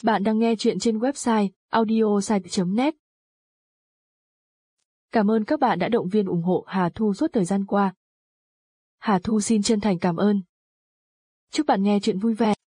Bạn đang nghe chuyện trên website audiosite.net. Cảm ơn các bạn đã động viên ủng hộ Hà Thu suốt thời gian qua. Hà Thu xin chân thành cảm ơn. Chúc bạn nghe chuyện vui vẻ.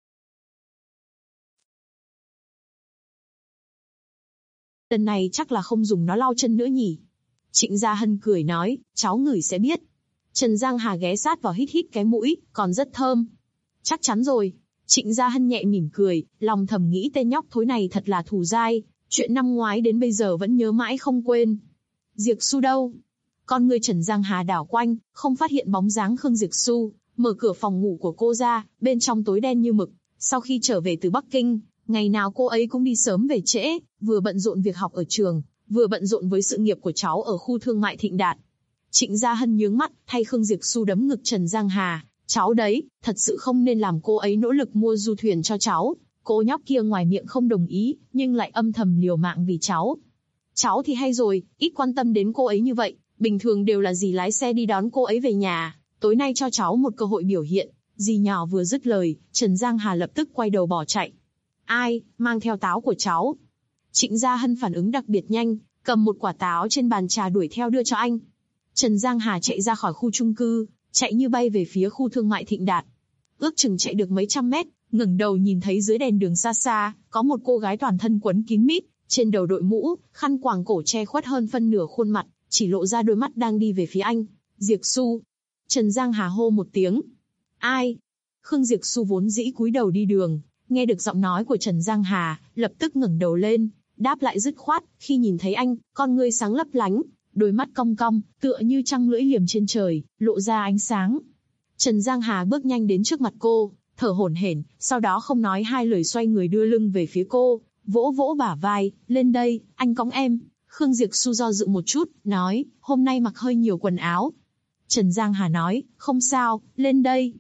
Lần này chắc là không dùng nó lau chân nữa nhỉ? Trịnh Gia Hân cười nói, cháu ngửi sẽ biết. Trần Giang Hà ghé sát vào hít hít cái mũi, còn rất thơm. Chắc chắn rồi. Trịnh Gia Hân nhẹ mỉm cười, lòng thầm nghĩ tên nhóc thối này thật là thù dai, chuyện năm ngoái đến bây giờ vẫn nhớ mãi không quên. Diệc Xu đâu? Con người Trần Giang Hà đảo quanh, không phát hiện bóng dáng Khương Diệc Xu, mở cửa phòng ngủ của cô ra, bên trong tối đen như mực. Sau khi trở về từ Bắc Kinh, ngày nào cô ấy cũng đi sớm về trễ, vừa bận rộn việc học ở trường, vừa bận rộn với sự nghiệp của cháu ở khu thương mại Thịnh Đạt. Trịnh Gia Hân nhướng mắt, thay Khương Diệc Xu đấm ngực Trần Giang Hà. Cháu đấy, thật sự không nên làm cô ấy nỗ lực mua du thuyền cho cháu. Cô nhóc kia ngoài miệng không đồng ý, nhưng lại âm thầm liều mạng vì cháu. Cháu thì hay rồi, ít quan tâm đến cô ấy như vậy. Bình thường đều là dì lái xe đi đón cô ấy về nhà. Tối nay cho cháu một cơ hội biểu hiện. Dì nhỏ vừa dứt lời, Trần Giang Hà lập tức quay đầu bỏ chạy. Ai, mang theo táo của cháu. Trịnh Gia Hân phản ứng đặc biệt nhanh, cầm một quả táo trên bàn trà đuổi theo đưa cho anh. Trần Giang Hà chạy ra khỏi khu chung cư, chạy như bay về phía khu thương mại Thịnh Đạt. Ước chừng chạy được mấy trăm mét, ngẩng đầu nhìn thấy dưới đèn đường xa xa, có một cô gái toàn thân quấn kín mít, trên đầu đội mũ, khăn quàng cổ che khuất hơn phân nửa khuôn mặt, chỉ lộ ra đôi mắt đang đi về phía anh. Diệc Xu. Trần Giang Hà hô một tiếng. Ai? Khương Diệc Xu vốn dĩ cúi đầu đi đường, nghe được giọng nói của Trần Giang Hà, lập tức ngẩng đầu lên, đáp lại dứt khoát, khi nhìn thấy anh, con ngươi sáng lấp lánh, đôi mắt cong cong, tựa như trăng lưỡi liềm trên trời, lộ ra ánh sáng. Trần Giang Hà bước nhanh đến trước mặt cô, thở hổn hển, sau đó không nói hai lời xoay người đưa lưng về phía cô, vỗ vỗ bả vai, lên đây, anh cõng em. Khương Diệc Xu do dự một chút, nói, hôm nay mặc hơi nhiều quần áo. Trần Giang Hà nói, không sao, lên đây.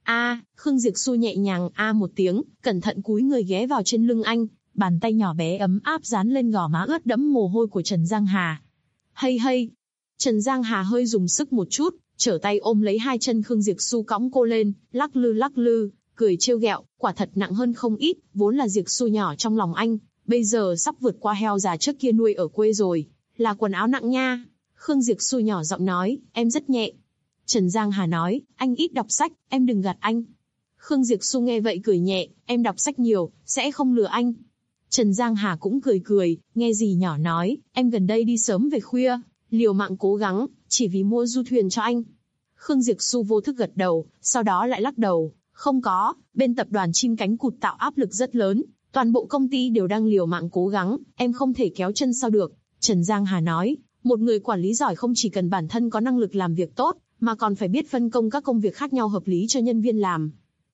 Khương Diệc Xu nhẹ nhàng một tiếng, cẩn thận cúi người ghé vào trên lưng anh, bàn tay nhỏ bé ấm áp dán lên gò má ướt đẫm mồ hôi của Trần Giang Hà. Hay. Trần Giang Hà hơi dùng sức một chút, trở tay ôm lấy hai chân Khương Diệc Xu cõng cô lên, lắc lư, cười trêu ghẹo, quả thật nặng hơn không ít, vốn là Diệc Xu nhỏ trong lòng anh, bây giờ sắp vượt qua heo già trước kia nuôi ở quê rồi, là quần áo nặng nha. Khương Diệc Xu nhỏ giọng nói, em rất nhẹ. Trần Giang Hà nói, anh ít đọc sách, em đừng gạt anh. Khương Diệc Xu nghe vậy cười nhẹ, em đọc sách nhiều, sẽ không lừa anh. Trần Giang Hà cũng cười, nghe dì nhỏ nói, em gần đây đi sớm về khuya, liều mạng cố gắng, chỉ vì mua du thuyền cho anh. Khương Diệc Xu vô thức gật đầu, sau đó lại lắc đầu, không có, bên tập đoàn Chim Cánh Cụt tạo áp lực rất lớn, toàn bộ công ty đều đang liều mạng cố gắng, em không thể kéo chân sau được. Trần Giang Hà nói, một người quản lý giỏi không chỉ cần bản thân có năng lực làm việc tốt, mà còn phải biết phân công các công việc khác nhau hợp lý cho nhân viên làm.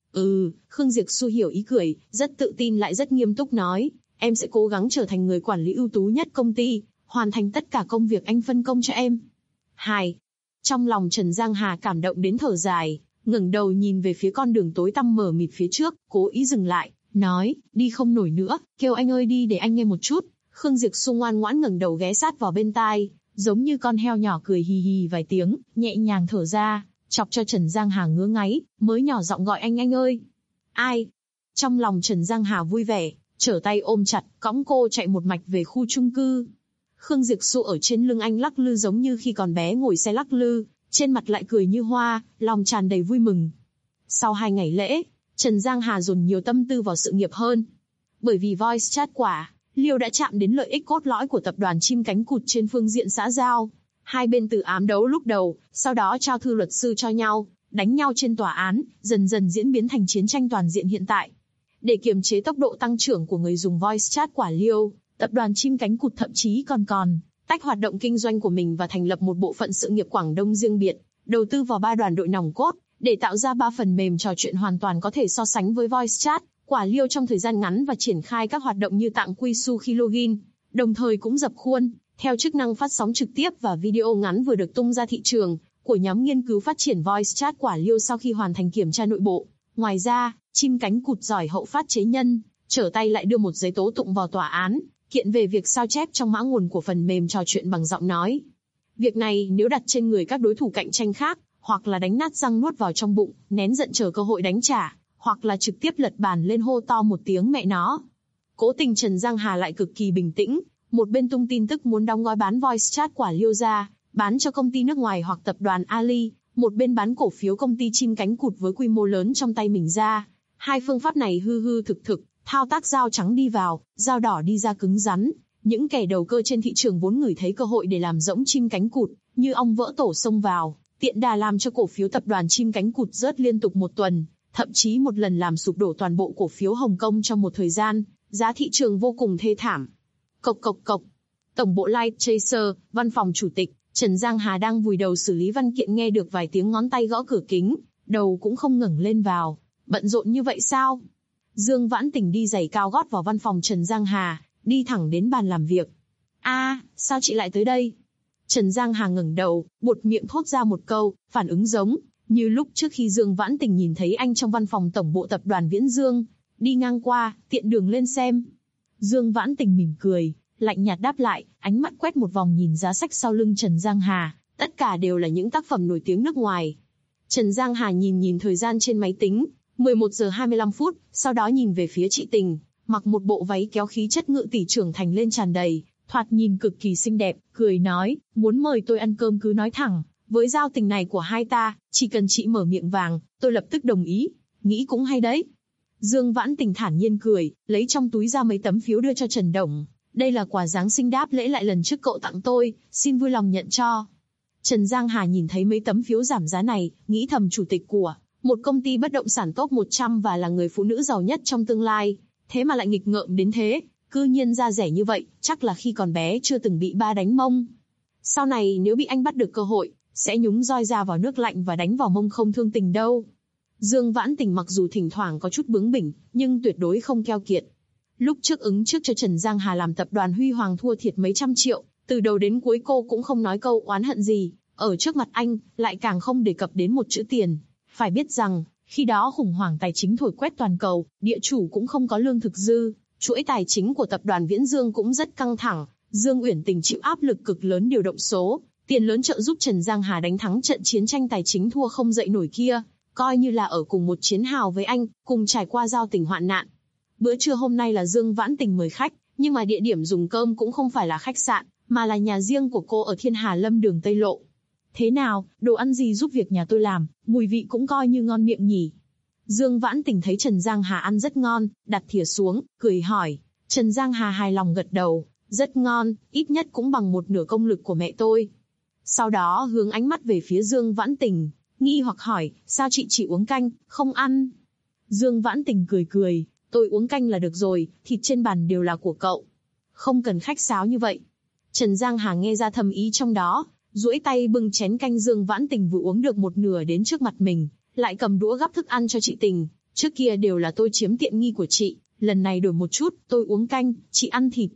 Khương Diệc Xu hiểu ý cười, rất tự tin lại rất nghiêm túc nói, em sẽ cố gắng trở thành người quản lý ưu tú nhất công ty, hoàn thành tất cả công việc anh phân công cho em. Trong lòng Trần Giang Hà cảm động đến thở dài, ngẩng đầu nhìn về phía con đường tối tăm mờ mịt phía trước, cố ý dừng lại, nói, đi không nổi nữa, kêu anh ơi đi để anh nghe một chút. Khương Diệc Xu ngoan ngoãn ngẩng đầu ghé sát vào bên tai, giống như con heo nhỏ cười hì hì vài tiếng, nhẹ nhàng thở ra, chọc cho Trần Giang Hà ngứa ngáy, mới nhỏ giọng gọi anh ơi. Ai? Trong lòng Trần Giang Hà vui vẻ, trở tay ôm chặt, cõng cô chạy một mạch về khu chung cư. Khương Diệc Xu ở trên lưng anh lắc lư giống như khi còn bé ngồi xe lắc lư, trên mặt lại cười như hoa, lòng tràn đầy vui mừng. Sau 2 ngày lễ, Trần Giang Hà dồn nhiều tâm tư vào sự nghiệp hơn. Bởi vì voice chat quả, Liêu đã chạm đến lợi ích cốt lõi của tập đoàn Chim Cánh Cụt trên phương diện xã giao. Hai bên từ ám đấu lúc đầu, sau đó trao thư luật sư cho nhau, đánh nhau trên tòa án, dần dần diễn biến thành chiến tranh toàn diện hiện tại. Để kiềm chế tốc độ tăng trưởng của người dùng voice chat quả Liêu, tập đoàn Chim Cánh Cụt thậm chí còn tách hoạt động kinh doanh của mình và thành lập một bộ phận sự nghiệp Quảng Đông riêng biệt, đầu tư vào 3 đoàn đội nòng cốt, để tạo ra 3 phần mềm trò chuyện hoàn toàn có thể so sánh với voice chat quả Liêu trong thời gian ngắn và triển khai các hoạt động như tặng quy su khi login, đồng thời cũng dập khuôn, theo chức năng phát sóng trực tiếp và video ngắn vừa được tung ra thị trường, của nhóm nghiên cứu phát triển voice chat quả Liêu sau khi hoàn thành kiểm tra nội bộ. Ngoài ra, Chim Cánh Cụt giỏi hậu phát chế nhân, trở tay lại đưa một giấy tố tụng vào tòa án, kiện về việc sao chép trong mã nguồn của phần mềm trò chuyện bằng giọng nói. Việc này nếu đặt trên người các đối thủ cạnh tranh khác, hoặc là đánh nát răng nuốt vào trong bụng, nén giận chờ cơ hội đánh trả, hoặc là trực tiếp lật bàn lên hô to một tiếng mẹ nó. Cố tình Trần Giang Hà lại cực kỳ bình tĩnh, một bên tung tin tức muốn đóng gói bán voice chat quả Liêu ra, bán cho công ty nước ngoài hoặc tập đoàn Ali, một bên bán cổ phiếu công ty chim cánh cụt với quy mô lớn trong tay mình ra. Hai phương pháp này hư hư thực thực, thao tác dao trắng đi vào, dao đỏ đi ra cứng rắn. Những kẻ đầu cơ trên thị trường vốn ngửi thấy cơ hội để làm rỗng chim cánh cụt, như ong vỡ tổ xông vào, tiện đà làm cho cổ phiếu tập đoàn chim cánh cụt rớt liên tục một tuần, thậm chí một lần làm sụp đổ toàn bộ cổ phiếu Hồng Kông trong một thời gian, giá thị trường vô cùng thê thảm. Cộc cộc cộc. Tổng bộ Light Chaser, văn phòng chủ tịch, Trần Giang Hà đang vùi đầu xử lý văn kiện nghe được vài tiếng ngón tay gõ cửa kính, đầu cũng không ngẩng lên vào. Bận rộn như vậy sao? Dương Vãn Tình đi giày cao gót vào văn phòng Trần Giang Hà, đi thẳng đến bàn làm việc. Sao chị lại tới đây? Trần Giang Hà ngẩng đầu, buột miệng thốt ra một câu, phản ứng giống như lúc trước khi Dương Vãn Tình nhìn thấy anh trong văn phòng tổng bộ tập đoàn Viễn Dương, đi ngang qua, tiện đường lên xem. Dương Vãn Tình mỉm cười, lạnh nhạt đáp lại, ánh mắt quét một vòng nhìn giá sách sau lưng Trần Giang Hà, tất cả đều là những tác phẩm nổi tiếng nước ngoài. Trần Giang Hà nhìn thời gian trên máy tính, 11 giờ 25 phút, sau đó nhìn về phía chị Tình, mặc một bộ váy kéo khí chất ngự tỷ trưởng thành lên tràn đầy, thoạt nhìn cực kỳ xinh đẹp, cười nói, muốn mời tôi ăn cơm cứ nói thẳng, với giao tình này của hai ta, chỉ cần chị mở miệng vàng, tôi lập tức đồng ý, nghĩ cũng hay đấy. Dương Vãn Tình thản nhiên cười, lấy trong túi ra mấy tấm phiếu đưa cho Trần Đồng, đây là quà Giáng sinh đáp lễ lại lần trước cậu tặng tôi, xin vui lòng nhận cho. Trần Giang Hà nhìn thấy mấy tấm phiếu giảm giá này, nghĩ thầm chủ tịch của một công ty bất động sản top 100 và là người phụ nữ giàu nhất trong tương lai, thế mà lại nghịch ngợm đến thế, cư nhiên ra rẻ như vậy, chắc là khi còn bé chưa từng bị ba đánh mông. Sau này nếu bị anh bắt được cơ hội, sẽ nhúng roi ra vào nước lạnh và đánh vào mông không thương tình đâu. Dương Vãn Tình mặc dù thỉnh thoảng có chút bướng bỉnh, nhưng tuyệt đối không keo kiệt. Lúc trước ứng trước cho Trần Giang Hà làm tập đoàn Huy Hoàng thua thiệt mấy trăm triệu, từ đầu đến cuối cô cũng không nói câu oán hận gì, ở trước mặt anh, lại càng không đề cập đến một chữ tiền. Phải biết rằng, khi đó khủng hoảng tài chính thổi quét toàn cầu, địa chủ cũng không có lương thực dư, chuỗi tài chính của tập đoàn Viễn Dương cũng rất căng thẳng, Dương Uyển Tình chịu áp lực cực lớn điều động số, tiền lớn trợ giúp Trần Giang Hà đánh thắng trận chiến tranh tài chính thua không dậy nổi kia, coi như là ở cùng một chiến hào với anh, cùng trải qua giao tình hoạn nạn. Bữa trưa hôm nay là Dương Vãn Tình mời khách, nhưng mà địa điểm dùng cơm cũng không phải là khách sạn, mà là nhà riêng của cô ở Thiên Hà Lâm đường Tây Lộ. Thế nào, đồ ăn gì giúp việc nhà tôi làm, mùi vị cũng coi như ngon miệng nhỉ? Dương Vãn Tình thấy Trần Giang Hà ăn rất ngon, đặt thìa xuống, cười hỏi. Trần Giang Hà hài lòng gật đầu, rất ngon, ít nhất cũng bằng một nửa công lực của mẹ tôi. Sau đó hướng ánh mắt về phía Dương Vãn Tình, nghi hoặc hỏi, sao chị chỉ uống canh, không ăn? Dương Vãn Tình cười cười, tôi uống canh là được rồi, thịt trên bàn đều là của cậu. Không cần khách sáo như vậy. Trần Giang Hà nghe ra thâm ý trong đó, duỗi tay bưng chén canh Dương Vãn Tình vừa uống được một nửa đến trước mặt mình, lại cầm đũa gắp thức ăn cho chị Tình. Trước kia đều là tôi chiếm tiện nghi của chị, lần này đổi một chút, tôi uống canh, chị ăn thịt.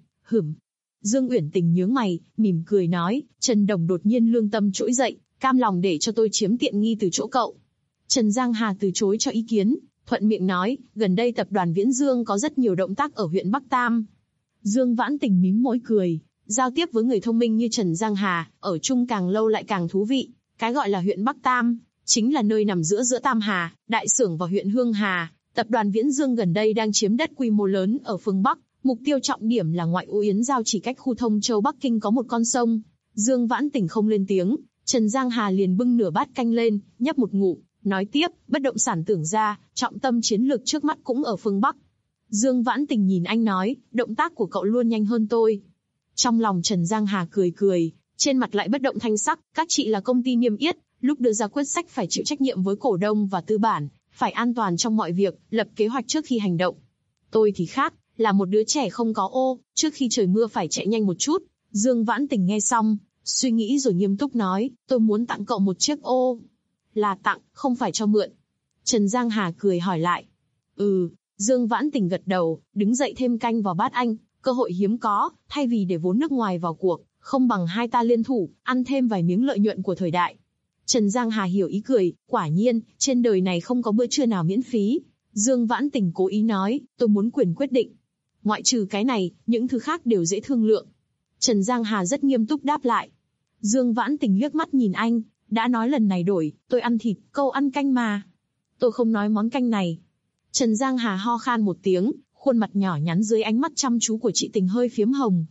Dương Uyển Tình nhướng mày, mỉm cười nói, Trần Đồng đột nhiên lương tâm trỗi dậy, cam lòng để cho tôi chiếm tiện nghi từ chỗ cậu. Trần Giang Hà từ chối cho ý kiến, thuận miệng nói, gần đây tập đoàn Viễn Dương có rất nhiều động tác ở huyện Bắc Tam. Dương Vãn Tình mím môi cười, giao tiếp với người thông minh như Trần Giang Hà, ở chung càng lâu lại càng thú vị. Cái gọi là huyện Bắc Tam, chính là nơi nằm giữa Tam Hà, Đại Xưởng và huyện Hương Hà. Tập đoàn Viễn Dương gần đây đang chiếm đất quy mô lớn ở phương Bắc, mục tiêu trọng điểm là ngoại ô Yến Giao, chỉ cách khu Thông Châu Bắc Kinh có một con sông. Dương Vãn Tình không lên tiếng, Trần Giang Hà liền bưng nửa bát canh lên, nhấp một ngụm, nói tiếp, bất động sản tưởng ra, trọng tâm chiến lược trước mắt cũng ở phương Bắc. Dương Vãn Tình nhìn anh nói, động tác của cậu luôn nhanh hơn tôi. Trong lòng Trần Giang Hà cười cười, trên mặt lại bất động thanh sắc, các chị là công ty niêm yết, lúc đưa ra quyết sách phải chịu trách nhiệm với cổ đông và tư bản, phải an toàn trong mọi việc, lập kế hoạch trước khi hành động. Tôi thì khác, là một đứa trẻ không có ô, trước khi trời mưa phải chạy nhanh một chút. Dương Vãn Tình nghe xong, suy nghĩ rồi nghiêm túc nói, tôi muốn tặng cậu một chiếc ô. Là tặng, không phải cho mượn. Trần Giang Hà cười hỏi lại. Dương Vãn Tình gật đầu, đứng dậy thêm canh vào bát anh, cơ hội hiếm có, thay vì để vốn nước ngoài vào cuộc, không bằng hai ta liên thủ, ăn thêm vài miếng lợi nhuận của thời đại. Trần Giang Hà hiểu ý cười, quả nhiên, trên đời này không có bữa trưa nào miễn phí. Dương Vãn Tình cố ý nói, tôi muốn quyền quyết định. Ngoại trừ cái này, những thứ khác đều dễ thương lượng. Trần Giang Hà rất nghiêm túc đáp lại. Dương Vãn Tình liếc mắt nhìn anh, đã nói lần này đổi, tôi ăn thịt, câu ăn canh mà. Tôi không nói món canh này. Trần Giang Hà ho khan một tiếng, khuôn khuôn mặt nhỏ nhắn dưới ánh mắt chăm chú của chị Tình hơi phiếm hồng.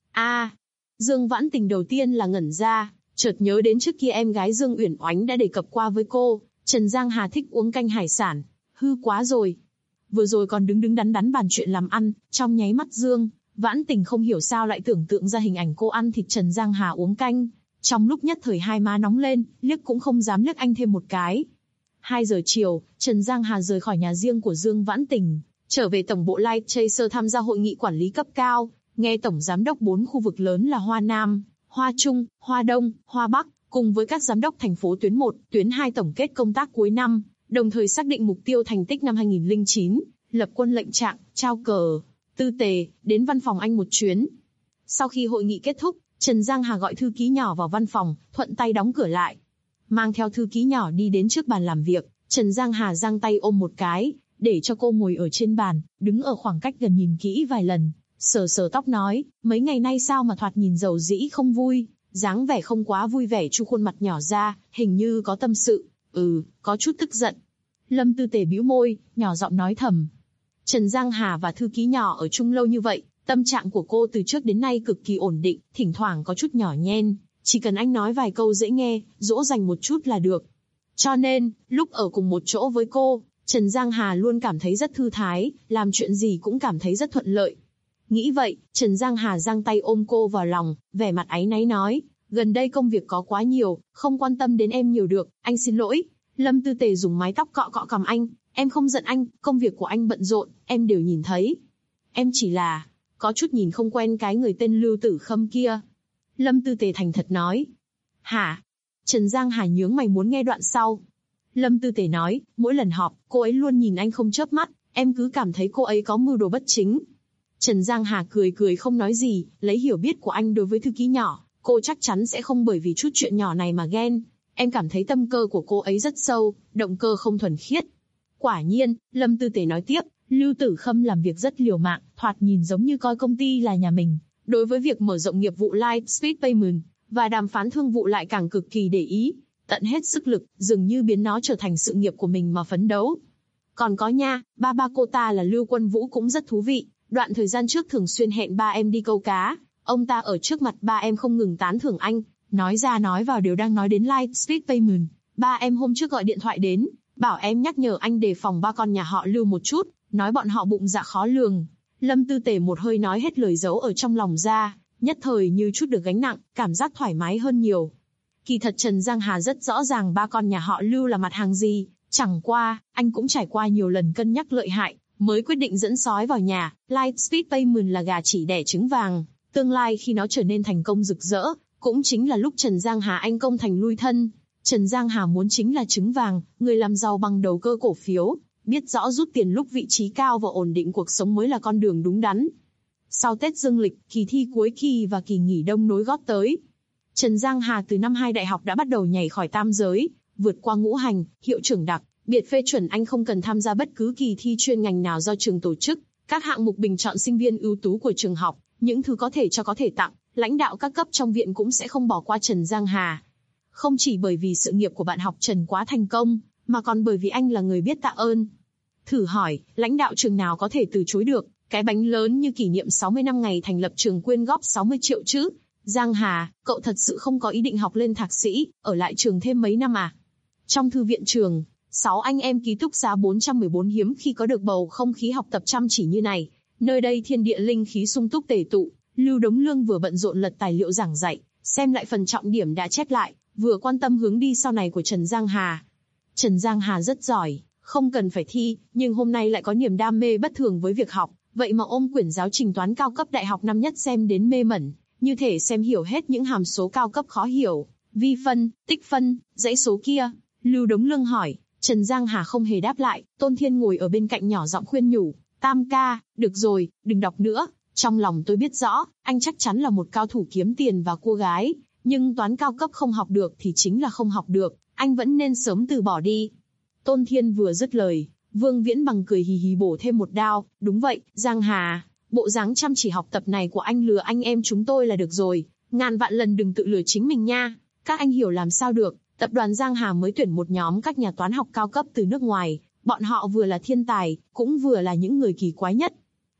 Dương Vãn Tình đầu tiên là ngẩn ra, chợt nhớ đến trước kia em gái Dương Uyển Oánh đã đề cập qua với cô, Trần Giang Hà thích uống canh hải sản, hư quá rồi. Vừa rồi còn đứng đắn đắn bàn chuyện làm ăn, trong nháy mắt Dương Vãn Tình không hiểu sao lại tưởng tượng ra hình ảnh cô ăn thịt Trần Giang Hà uống canh. Trong lúc nhất thời hai má nóng lên, liếc cũng không dám liếc anh thêm một cái. 2 giờ chiều, Trần Giang Hà rời khỏi nhà riêng của Dương Vãn Tình, trở về tổng bộ Light Chaser tham gia hội nghị quản lý cấp cao, nghe tổng giám đốc 4 khu vực lớn là Hoa Nam, Hoa Trung, Hoa Đông, Hoa Bắc, cùng với các giám đốc thành phố tuyến 1, tuyến 2 tổng kết công tác cuối năm, đồng thời xác định mục tiêu thành tích năm 2009, lập quân lệnh trạng, trao cờ, tư tề, đến văn phòng anh một chuyến. Sau khi hội nghị kết thúc, Trần Giang Hà gọi thư ký nhỏ vào văn phòng, thuận tay đóng cửa lại. Mang theo thư ký nhỏ đi đến trước bàn làm việc, Trần Giang Hà giang tay ôm một cái, để cho cô ngồi ở trên bàn, đứng ở khoảng cách gần nhìn kỹ vài lần, sờ sờ tóc nói, mấy ngày nay sao mà thoạt nhìn dầu dĩ không vui, dáng vẻ không quá vui vẻ, chu khuôn mặt nhỏ ra, hình như có tâm sự, có chút tức giận. Lâm Tư Tề bĩu môi, nhỏ giọng nói thầm. Trần Giang Hà và thư ký nhỏ ở chung lâu như vậy, tâm trạng của cô từ trước đến nay cực kỳ ổn định, thỉnh thoảng có chút nhỏ nhen, chỉ cần anh nói vài câu dễ nghe, dỗ dành một chút là được. Cho nên, lúc ở cùng một chỗ với cô, Trần Giang Hà luôn cảm thấy rất thư thái, làm chuyện gì cũng cảm thấy rất thuận lợi. Nghĩ vậy, Trần Giang Hà giang tay ôm cô vào lòng, vẻ mặt áy náy nói, gần đây công việc có quá nhiều, không quan tâm đến em nhiều được, anh xin lỗi. Lâm Tư Tề dùng mái tóc cọ cọ cằm anh, em không giận anh, công việc của anh bận rộn, em đều nhìn thấy. Em chỉ là, có chút nhìn không quen cái người tên Lưu Tử Khâm kia. Lâm Tư Tề thành thật nói. Hả? Trần Giang Hà nhướng mày muốn nghe đoạn sau. Lâm Tư Tề nói, mỗi lần họp, cô ấy luôn nhìn anh không chớp mắt, em cứ cảm thấy cô ấy có mưu đồ bất chính. Trần Giang Hà cười cười không nói gì, lấy hiểu biết của anh đối với thư ký nhỏ, cô chắc chắn sẽ không bởi vì chút chuyện nhỏ này mà ghen. Em cảm thấy tâm cơ của cô ấy rất sâu, động cơ không thuần khiết. Quả nhiên, Lâm Tư Tề nói tiếp, Lưu Tử Khâm làm việc rất liều mạng, thoạt nhìn giống như coi công ty là nhà mình. Đối với việc mở rộng nghiệp vụ Lightspeed Payment và đàm phán thương vụ lại càng cực kỳ để ý, tận hết sức lực, dường như biến nó trở thành sự nghiệp của mình mà phấn đấu. Còn có nha, ba cô ta là Lưu Quân Vũ cũng rất thú vị, đoạn thời gian trước thường xuyên hẹn ba em đi câu cá, ông ta ở trước mặt ba em không ngừng tán thưởng anh, nói ra nói vào đều đang nói đến Lightspeed Payment. Ba em hôm trước gọi điện thoại đến, bảo em nhắc nhở anh đề phòng ba con nhà họ Lưu một chút, nói bọn họ bụng dạ khó lường. Lâm Tư Tề một hơi nói hết lời giấu ở trong lòng ra, nhất thời như chút được gánh nặng, cảm giác thoải mái hơn nhiều. Kỳ thật Trần Giang Hà rất rõ ràng ba con nhà họ Lưu là mặt hàng gì, chẳng qua, anh cũng trải qua nhiều lần cân nhắc lợi hại, mới quyết định dẫn sói vào nhà. Lightspeed Payment là gà chỉ đẻ trứng vàng, tương lai khi nó trở nên thành công rực rỡ, cũng chính là lúc Trần Giang Hà anh công thành lui thân. Trần Giang Hà muốn chính là trứng vàng, người làm giàu bằng đầu cơ cổ phiếu, biết rõ rút tiền lúc vị trí cao và ổn định cuộc sống mới là con đường đúng đắn. Sau Tết Dương lịch, kỳ thi cuối kỳ và kỳ nghỉ đông nối gót tới. Trần Giang Hà từ năm 2 đại học đã bắt đầu nhảy khỏi tam giới, vượt qua ngũ hành, hiệu trưởng đặc biệt phê chuẩn anh không cần tham gia bất cứ kỳ thi chuyên ngành nào do trường tổ chức. Các hạng mục bình chọn sinh viên ưu tú của trường học, những thứ có thể cho có thể tặng, lãnh đạo các cấp trong viện cũng sẽ không bỏ qua Trần Giang Hà. Không chỉ bởi vì sự nghiệp của bạn học Trần quá thành công, mà còn bởi vì anh là người biết tạ ơn. Thử hỏi, lãnh đạo trường nào có thể từ chối được, cái bánh lớn như kỷ niệm 60 năm ngày thành lập trường quyên góp 60 triệu chứ? Giang Hà, cậu thật sự không có ý định học lên thạc sĩ, ở lại trường thêm mấy năm à? Trong thư viện trường, 6 anh em ký túc xá 414 hiếm khi có được bầu không khí học tập chăm chỉ như này. Nơi đây thiên địa linh khí sung túc tề tụ, Lưu Đống Lương vừa bận rộn lật tài liệu giảng dạy, xem lại phần trọng điểm đã chép lại, vừa quan tâm hướng đi sau này của Trần Giang Hà. Trần Giang Hà rất giỏi, không cần phải thi, nhưng hôm nay lại có niềm đam mê bất thường với việc học, vậy mà ôm quyển giáo trình toán cao cấp đại học năm nhất xem đến mê mẩn, như thể xem hiểu hết những hàm số cao cấp khó hiểu, vi phân, tích phân, dãy số kia. Lưu Đống Lương hỏi, Trần Giang Hà không hề đáp lại, Tôn Thiên ngồi ở bên cạnh nhỏ giọng khuyên nhủ, Tam ca, được rồi, đừng đọc nữa, trong lòng tôi biết rõ, anh chắc chắn là một cao thủ kiếm tiền và cua gái, nhưng toán cao cấp không học được thì chính là không học được, anh vẫn nên sớm từ bỏ đi. Tôn Thiên vừa dứt lời, Vương Viễn Bằng cười hì hì bổ thêm một đao, đúng vậy, Giang Hà, bộ dáng chăm chỉ học tập này của anh lừa anh em chúng tôi là được rồi, ngàn vạn lần đừng tự lừa chính mình nha, các anh hiểu làm sao được, tập đoàn Giang Hà mới tuyển một nhóm các nhà toán học cao cấp từ nước ngoài, bọn họ vừa là thiên tài, cũng vừa là những người kỳ quái nhất.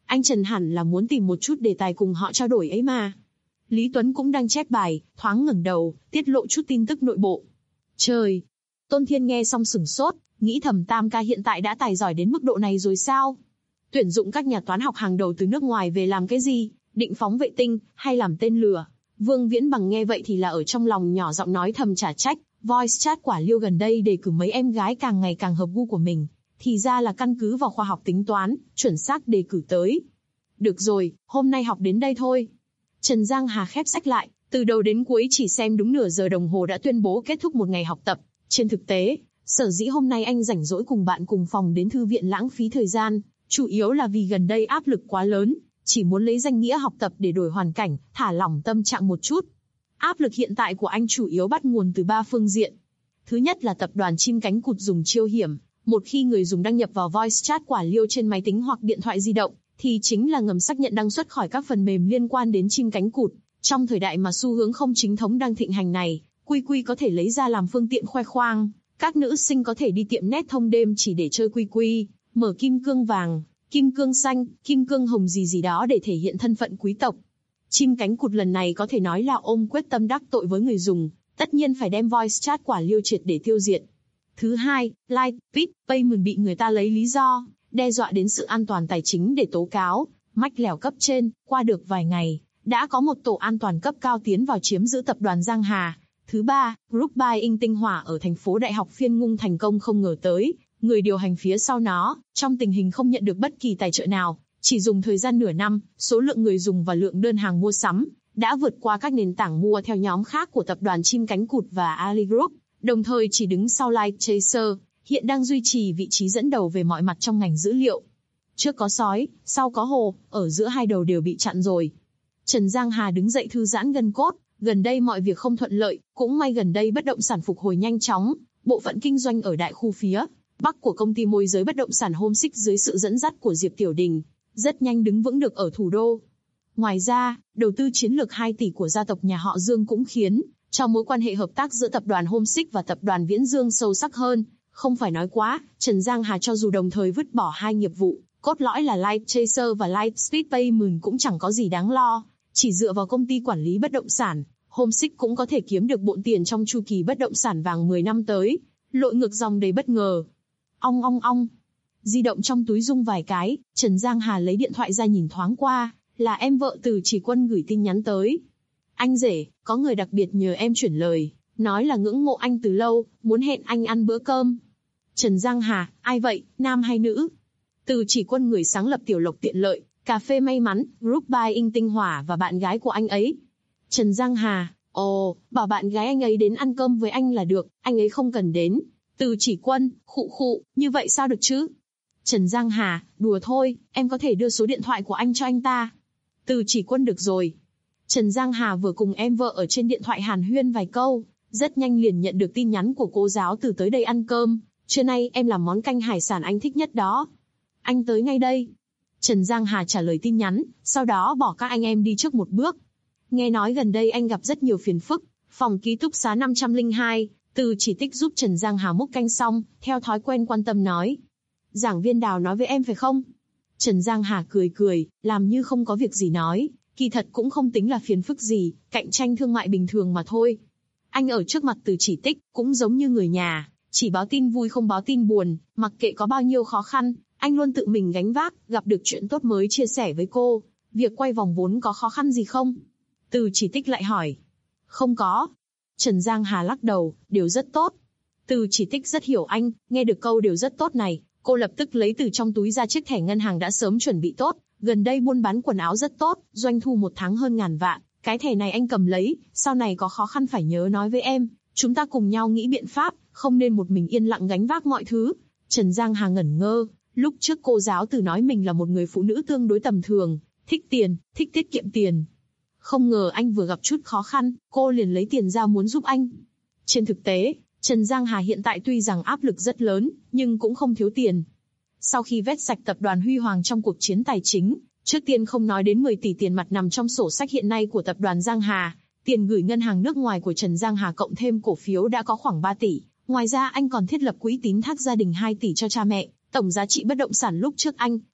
Anh Trần hẳn là muốn tìm một chút đề tài cùng họ trao đổi ấy mà. Lý Tuấn cũng đang chép bài, thoáng ngẩng đầu, tiết lộ chút tin tức nội bộ. Trời! Tôn Thiên nghe xong sửng sốt, nghĩ thầm Tam ca hiện tại đã tài giỏi đến mức độ này rồi sao? Tuyển dụng các nhà toán học hàng đầu từ nước ngoài về làm cái gì? Định phóng vệ tinh, hay làm tên lửa? Vương Viễn Bằng nghe vậy thì là ở trong lòng nhỏ giọng nói thầm trả trách. Voice chat quả Liêu gần đây đề cử mấy em gái càng ngày càng hợp gu của mình. Thì ra là căn cứ vào khoa học tính toán, chuẩn xác đề cử tới. Được rồi, hôm nay học đến đây thôi. Trần Giang Hà khép sách lại, từ đầu đến cuối chỉ xem đúng nửa giờ đồng hồ đã tuyên bố kết thúc một ngày học tập. Trên thực tế, sở dĩ hôm nay anh rảnh rỗi cùng bạn cùng phòng đến thư viện lãng phí thời gian, chủ yếu là vì gần đây áp lực quá lớn, chỉ muốn lấy danh nghĩa học tập để đổi hoàn cảnh, thả lỏng tâm trạng một chút. Áp lực hiện tại của anh chủ yếu bắt nguồn từ 3 phương diện. Thứ nhất là tập đoàn chim cánh cụt dùng chiêu hiểm. Một khi người dùng đăng nhập vào voice chat quả Liêu trên máy tính hoặc điện thoại di động, thì chính là ngầm xác nhận đăng xuất khỏi các phần mềm liên quan đến chim cánh cụt. Trong thời đại mà xu hướng không chính thống đang thịnh hành này, Quy có thể lấy ra làm phương tiện khoe khoang. Các nữ sinh có thể đi tiệm net thông đêm chỉ để chơi Quy, mở kim cương vàng, kim cương xanh, kim cương hồng gì đó để thể hiện thân phận quý tộc. Chim cánh cụt lần này có thể nói là ôm quyết tâm đắc tội với người dùng, tất nhiên phải đem voice chat quả Liêu triệt để tiêu diệt. Thứ hai, Lightbit Payment bị người ta lấy lý do đe dọa đến sự an toàn tài chính để tố cáo, mách lèo cấp trên. Qua được vài ngày, đã có một tổ an toàn cấp cao tiến vào chiếm giữ tập đoàn Giang Hà. Thứ ba, Group Buying Tinh Hỏa ở thành phố Đại học Phiên Ngung thành công không ngờ tới, người điều hành phía sau nó, trong tình hình không nhận được bất kỳ tài trợ nào, chỉ dùng thời gian nửa năm, số lượng người dùng và lượng đơn hàng mua sắm đã vượt qua các nền tảng mua theo nhóm khác của tập đoàn chim cánh cụt và Ali Group, đồng thời chỉ đứng sau Light Chaser, hiện đang duy trì vị trí dẫn đầu về mọi mặt trong ngành dữ liệu. Trước có sói, sau có hổ, ở giữa hai đầu đều bị chặn rồi. Trần Giang Hà đứng dậy thư giãn gân cốt, gần đây mọi việc không thuận lợi, cũng may gần đây bất động sản phục hồi nhanh chóng, bộ phận kinh doanh ở đại khu phía Bắc của công ty môi giới bất động sản Homesick dưới sự dẫn dắt của Diệp Tiểu Đình, rất nhanh đứng vững được ở thủ đô. Ngoài ra, đầu tư chiến lược 2 tỷ của gia tộc nhà họ Dương cũng khiến cho mối quan hệ hợp tác giữa tập đoàn Homesick và tập đoàn Viễn Dương sâu sắc hơn. Không phải nói quá, Trần Giang Hà cho dù đồng thời vứt bỏ 2 nghiệp vụ, cốt lõi là Light Chaser và Lightspeed Payment cũng chẳng có gì đáng lo. Chỉ dựa vào công ty quản lý bất động sản, Homesick cũng có thể kiếm được bộn tiền trong chu kỳ bất động sản vàng 10 năm tới. Lội ngược dòng đầy bất ngờ. Ong ong ong. Di động trong túi rung vài cái, Trần Giang Hà lấy điện thoại ra nhìn thoáng qua, là em vợ Từ Chỉ Quân gửi tin nhắn tới. Anh rể, có người đặc biệt nhờ em chuyển lời, nói là ngưỡng mộ anh từ lâu, muốn hẹn anh ăn bữa cơm. Trần Giang Hà, ai vậy, nam hay nữ? Từ Chỉ Quân người sáng lập Tiểu Lộc Tiện Lợi, Cà phê May Mắn, Group Buying Tinh Hỏa và bạn gái của anh ấy. Trần Giang Hà, ồ, bảo bạn gái anh ấy đến ăn cơm với anh là được, anh ấy không cần đến. Từ Chỉ Quân, khụ, như vậy sao được chứ? Trần Giang Hà, đùa thôi, em có thể đưa số điện thoại của anh cho anh ta. Từ Chỉ Quân được rồi. Trần Giang Hà vừa cùng em vợ ở trên điện thoại hàn huyên vài câu, rất nhanh liền nhận được tin nhắn của cô giáo Từ tới đây ăn cơm. Trưa nay em làm món canh hải sản anh thích nhất đó. Anh tới ngay đây. Trần Giang Hà trả lời tin nhắn, sau đó bỏ các anh em đi trước một bước. Nghe nói gần đây anh gặp rất nhiều phiền phức, phòng ký túc xá 502, Từ Chỉ Tích giúp Trần Giang Hà múc canh xong, theo thói quen quan tâm nói. Giảng viên Đào nói với em phải không? Trần Giang Hà cười, làm như không có việc gì nói, kỳ thật cũng không tính là phiền phức gì, cạnh tranh thương mại bình thường mà thôi. Anh ở trước mặt Từ Chỉ Tích, cũng giống như người nhà, chỉ báo tin vui không báo tin buồn, mặc kệ có bao nhiêu khó khăn, anh luôn tự mình gánh vác, gặp được chuyện tốt mới chia sẻ với cô. Việc quay vòng vốn có khó khăn gì không? Từ Chỉ Tích lại hỏi. Không có. Trần Giang Hà lắc đầu, đều rất tốt. Từ Chỉ Tích rất hiểu anh, nghe được câu đều rất tốt này, cô lập tức lấy từ trong túi ra chiếc thẻ ngân hàng đã sớm chuẩn bị tốt. Gần đây buôn bán quần áo rất tốt, doanh thu 1 tháng hơn 1000 vạn. Cái thẻ này anh cầm lấy, sau này có khó khăn phải nhớ nói với em. Chúng ta cùng nhau nghĩ biện pháp, không nên một mình yên lặng gánh vác mọi thứ. Trần Giang Hà ngẩn ngơ, lúc trước cô giáo Từ nói mình là một người phụ nữ tương đối tầm thường, thích tiền, thích tiết kiệm tiền. Không ngờ anh vừa gặp chút khó khăn, cô liền lấy tiền ra muốn giúp anh. Trên thực tế, Trần Giang Hà hiện tại tuy rằng áp lực rất lớn, nhưng cũng không thiếu tiền. Sau khi vét sạch tập đoàn Huy Hoàng trong cuộc chiến tài chính, trước tiên không nói đến 10 tỷ tiền mặt nằm trong sổ sách hiện nay của tập đoàn Giang Hà, tiền gửi ngân hàng nước ngoài của Trần Giang Hà cộng thêm cổ phiếu đã có khoảng 3 tỷ. Ngoài ra anh còn thiết lập quỹ tín thác gia đình 2 tỷ cho cha mẹ, tổng giá trị bất động sản lúc trước anh,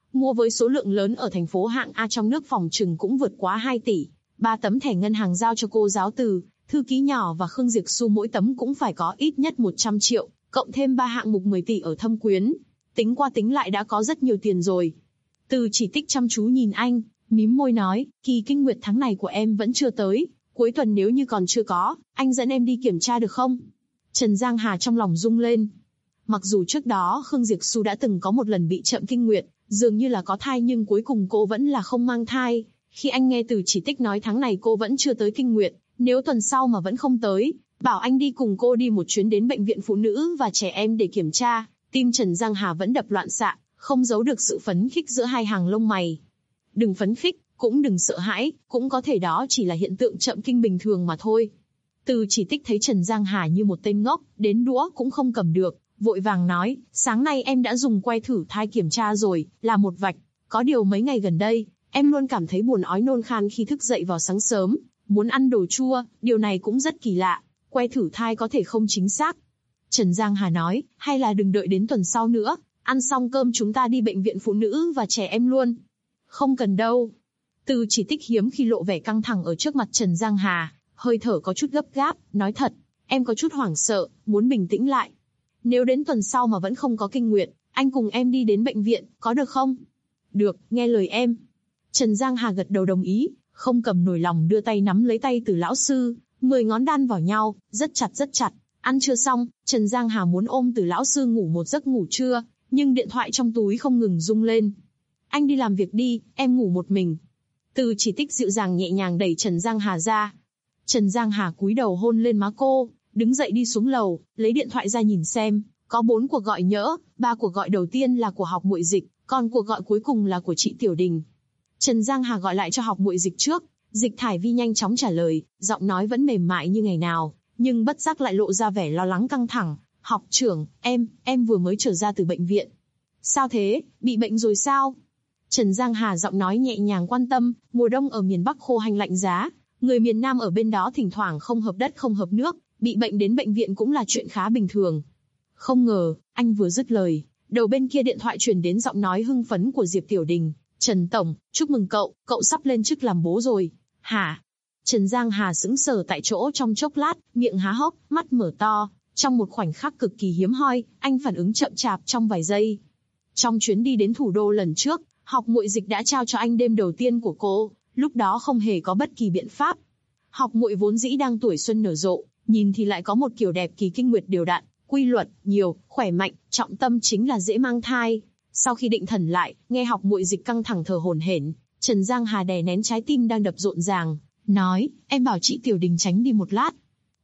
mua với số lượng lớn ở thành phố hạng A trong nước phòng trừng cũng vượt quá 2 tỷ. 3 tấm thẻ ngân hàng giao cho cô giáo Từ, thư ký nhỏ và Khương Diệp Xu mỗi tấm cũng phải có ít nhất 100 triệu, cộng thêm 3 hạng mục 10 tỷ ở Thâm Quyến. Tính qua tính lại đã có rất nhiều tiền rồi. Từ Chỉ Tích chăm chú nhìn anh, mím môi nói, kỳ kinh nguyệt tháng này của em vẫn chưa tới, cuối tuần nếu như còn chưa có, anh dẫn em đi kiểm tra được không? Trần Giang Hà trong lòng rung lên. Mặc dù trước đó Khương Diệp Xu đã từng có một lần bị chậm kinh nguyệt, dường như là có thai nhưng cuối cùng cô vẫn là không mang thai. Khi anh nghe Từ Chỉ Tích nói tháng này cô vẫn chưa tới kinh nguyệt, nếu tuần sau mà vẫn không tới, bảo anh đi cùng cô đi một chuyến đến bệnh viện phụ nữ và trẻ em để kiểm tra, tim Trần Giang Hà vẫn đập loạn xạ, không giấu được sự phấn khích giữa hai hàng lông mày. Đừng phấn khích, cũng đừng sợ hãi, cũng có thể đó chỉ là hiện tượng chậm kinh bình thường mà thôi. Từ Chỉ Tích thấy Trần Giang Hà như một tên ngốc, đến đũa cũng không cầm được, vội vàng nói, sáng nay em đã dùng que thử thai kiểm tra rồi, là một vạch. Có điều mấy ngày gần đây, em luôn cảm thấy buồn ói nôn khan khi thức dậy vào sáng sớm, muốn ăn đồ chua, điều này cũng rất kỳ lạ, que thử thai có thể không chính xác. Trần Giang Hà nói, hay là đừng đợi đến tuần sau nữa, ăn xong cơm chúng ta đi bệnh viện phụ nữ và trẻ em luôn. Không cần đâu. Từ Chỉ Tích hiếm khi lộ vẻ căng thẳng ở trước mặt Trần Giang Hà, hơi thở có chút gấp gáp, nói thật, em có chút hoảng sợ, muốn bình tĩnh lại. Nếu đến tuần sau mà vẫn không có kinh nguyệt, anh cùng em đi đến bệnh viện, có được không? Được, nghe lời em. Trần Giang Hà gật đầu đồng ý, không cầm nổi lòng đưa tay nắm lấy tay Từ lão sư, 10 ngón đan vào nhau, rất chặt rất chặt. Ăn trưa xong, Trần Giang Hà muốn ôm Từ lão sư ngủ một giấc ngủ trưa, nhưng điện thoại trong túi không ngừng rung lên. Anh đi làm việc đi, em ngủ một mình. Từ Chỉ Tích dịu dàng nhẹ nhàng đẩy Trần Giang Hà ra. Trần Giang Hà cúi đầu hôn lên má cô, đứng dậy đi xuống lầu, lấy điện thoại ra nhìn xem, có 4 cuộc gọi nhỡ, 3 cuộc gọi đầu tiên là của Học Muội Dịch, còn cuộc gọi cuối cùng là của chị Tiểu Đình. Trần Giang Hà gọi lại cho Học Muội Dịch trước, Dịch Thải Vi nhanh chóng trả lời, giọng nói vẫn mềm mại như ngày nào, nhưng bất giác lại lộ ra vẻ lo lắng căng thẳng. Học trưởng, em vừa mới trở ra từ bệnh viện. Sao thế, bị bệnh rồi sao? Trần Giang Hà giọng nói nhẹ nhàng quan tâm, mùa đông ở miền Bắc khô hành lạnh giá, người miền Nam ở bên đó thỉnh thoảng không hợp đất không hợp nước, bị bệnh đến bệnh viện cũng là chuyện khá bình thường. Không ngờ, anh vừa dứt lời, đầu bên kia điện thoại truyền đến giọng nói hưng phấn của Diệp Tiểu Đình. Trần Tổng, chúc mừng cậu sắp lên chức làm bố rồi. Hả? Trần Giang Hà sững sờ tại chỗ trong chốc lát, miệng há hốc, mắt mở to. Trong một khoảnh khắc cực kỳ hiếm hoi, anh phản ứng chậm chạp trong vài giây. Trong chuyến đi đến thủ đô lần trước, Học Muội Dịch đã trao cho anh đêm đầu tiên của cô, lúc đó không hề có bất kỳ biện pháp. Học Muội vốn dĩ đang tuổi xuân nở rộ, nhìn thì lại có một kiểu đẹp kỳ kinh nguyệt đều đặn, quy luật, nhiều, khỏe mạnh, trọng tâm chính là dễ mang thai. Sau khi định thần lại, nghe Học Muội Dịch căng thẳng thở hổn hển, Trần Giang Hà đè nén trái tim đang đập rộn ràng, nói, em bảo chị Tiểu Đình tránh đi một lát.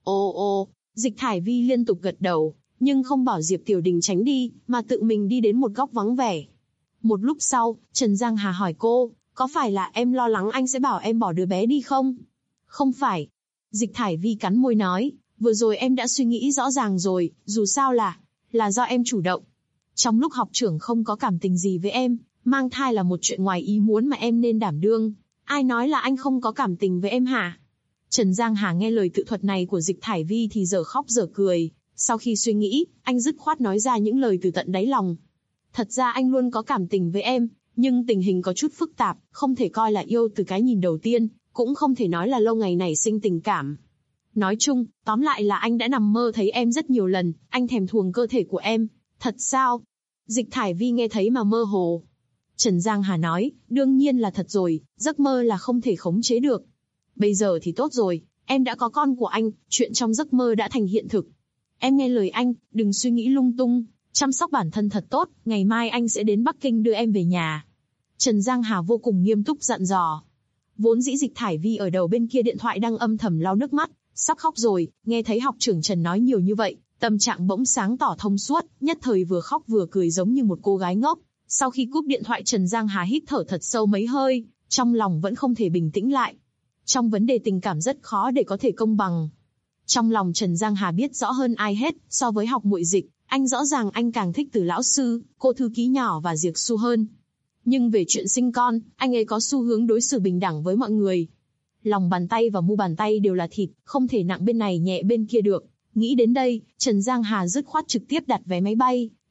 Ồ, Dịch Thải Vi liên tục gật đầu, nhưng không bảo Diệp Tiểu Đình tránh đi, mà tự mình đi đến một góc vắng vẻ. Một lúc sau, Trần Giang Hà hỏi cô, có phải là em lo lắng anh sẽ bảo em bỏ đứa bé đi không? Không phải. Dịch Thải Vi cắn môi nói, vừa rồi em đã suy nghĩ rõ ràng rồi, dù sao là do em chủ động. Trong lúc học trưởng không có cảm tình gì với em, mang thai là một chuyện ngoài ý muốn mà em nên đảm đương. Ai nói là anh không có cảm tình với em hả? Trần Giang Hà nghe lời tự thuật này của Dịch Thải Vi thì giờ khóc giờ cười. Sau khi suy nghĩ, anh dứt khoát nói ra những lời từ tận đáy lòng. Thật ra anh luôn có cảm tình với em, nhưng tình hình có chút phức tạp, không thể coi là yêu từ cái nhìn đầu tiên, cũng không thể nói là lâu ngày nảy sinh tình cảm. Nói chung, tóm lại là anh đã nằm mơ thấy em rất nhiều lần, anh thèm thuồng cơ thể của em. Thật sao? Dịch Thải Vi nghe thấy mà mơ hồ. Trần Giang Hà nói, đương nhiên là thật rồi, giấc mơ là không thể khống chế được. Bây giờ thì tốt rồi, em đã có con của anh, chuyện trong giấc mơ đã thành hiện thực. Em nghe lời anh, đừng suy nghĩ lung tung, chăm sóc bản thân thật tốt, ngày mai anh sẽ đến Bắc Kinh đưa em về nhà. Trần Giang Hà vô cùng nghiêm túc dặn dò. Vốn dĩ Dịch Thải Vi ở đầu bên kia điện thoại đang âm thầm lau nước mắt, sắp khóc rồi, nghe thấy học trưởng Trần nói nhiều như vậy, tâm trạng bỗng sáng tỏ thông suốt, nhất thời vừa khóc vừa cười giống như một cô gái ngốc. Sau khi cúp điện thoại Trần Giang Hà hít thở thật sâu mấy hơi, trong lòng vẫn không thể bình tĩnh lại. Trong vấn đề tình cảm rất khó để có thể công bằng. Trong lòng Trần Giang Hà biết rõ hơn ai hết, so với Học Muội Dịch, anh rõ ràng anh càng thích Từ lão sư, cô thư ký nhỏ và Diệp Xu hơn. Nhưng về chuyện sinh con, anh ấy có xu hướng đối xử bình đẳng với mọi người. Lòng bàn tay và mu bàn tay đều là thịt, không thể nặng bên này nhẹ bên kia được. Nghĩ đến đây, Trần Giang Hà dứt khoát trực tiếp đặt vé máy bay,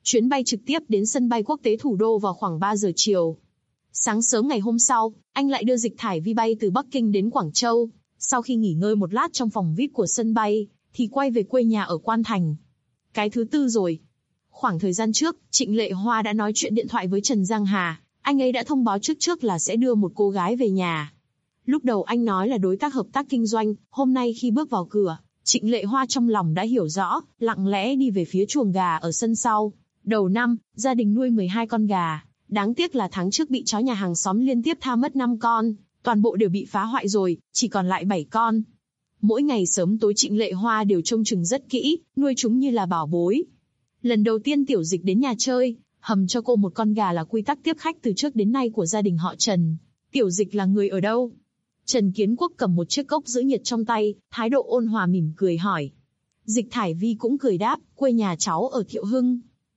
Chuyến bay trực tiếp đến sân bay quốc tế thủ đô vào khoảng 3 giờ chiều. Sáng sớm ngày hôm sau, anh lại đưa Dịch Thải Vi bay từ Bắc Kinh đến Quảng Châu. Sau khi nghỉ ngơi một lát trong phòng VIP của sân bay, thì quay về quê nhà ở Quan Thành. Cái thứ tư rồi. Khoảng thời gian trước, Trịnh Lệ Hoa đã nói chuyện điện thoại với Trần Giang Hà. Anh ấy đã thông báo trước là sẽ đưa một cô gái về nhà. Lúc đầu anh nói là đối tác hợp tác kinh doanh, hôm nay khi bước vào cửa, Trịnh Lệ Hoa trong lòng đã hiểu rõ, lặng lẽ đi về phía chuồng gà ở sân sau. Đầu năm, gia đình nuôi 12 con gà. Đáng tiếc là tháng trước bị chó nhà hàng xóm liên tiếp tha mất 5 con, toàn bộ đều bị phá hoại rồi, chỉ còn lại 7 con. Mỗi ngày sớm tối Trịnh Lệ Hoa đều trông chừng rất kỹ, nuôi chúng như là bảo bối. Lần đầu tiên Tiểu Dịch đến nhà chơi, hầm cho cô một con gà là quy tắc tiếp khách từ trước đến nay của gia đình họ Trần. Tiểu Dịch là người ở đâu? Trần Kiến Quốc cầm một chiếc cốc giữ nhiệt trong tay, thái độ ôn hòa mỉm cười hỏi. Dịch Thải Vi cũng cười đáp, quê nhà cháu ở Thiệu Hưng.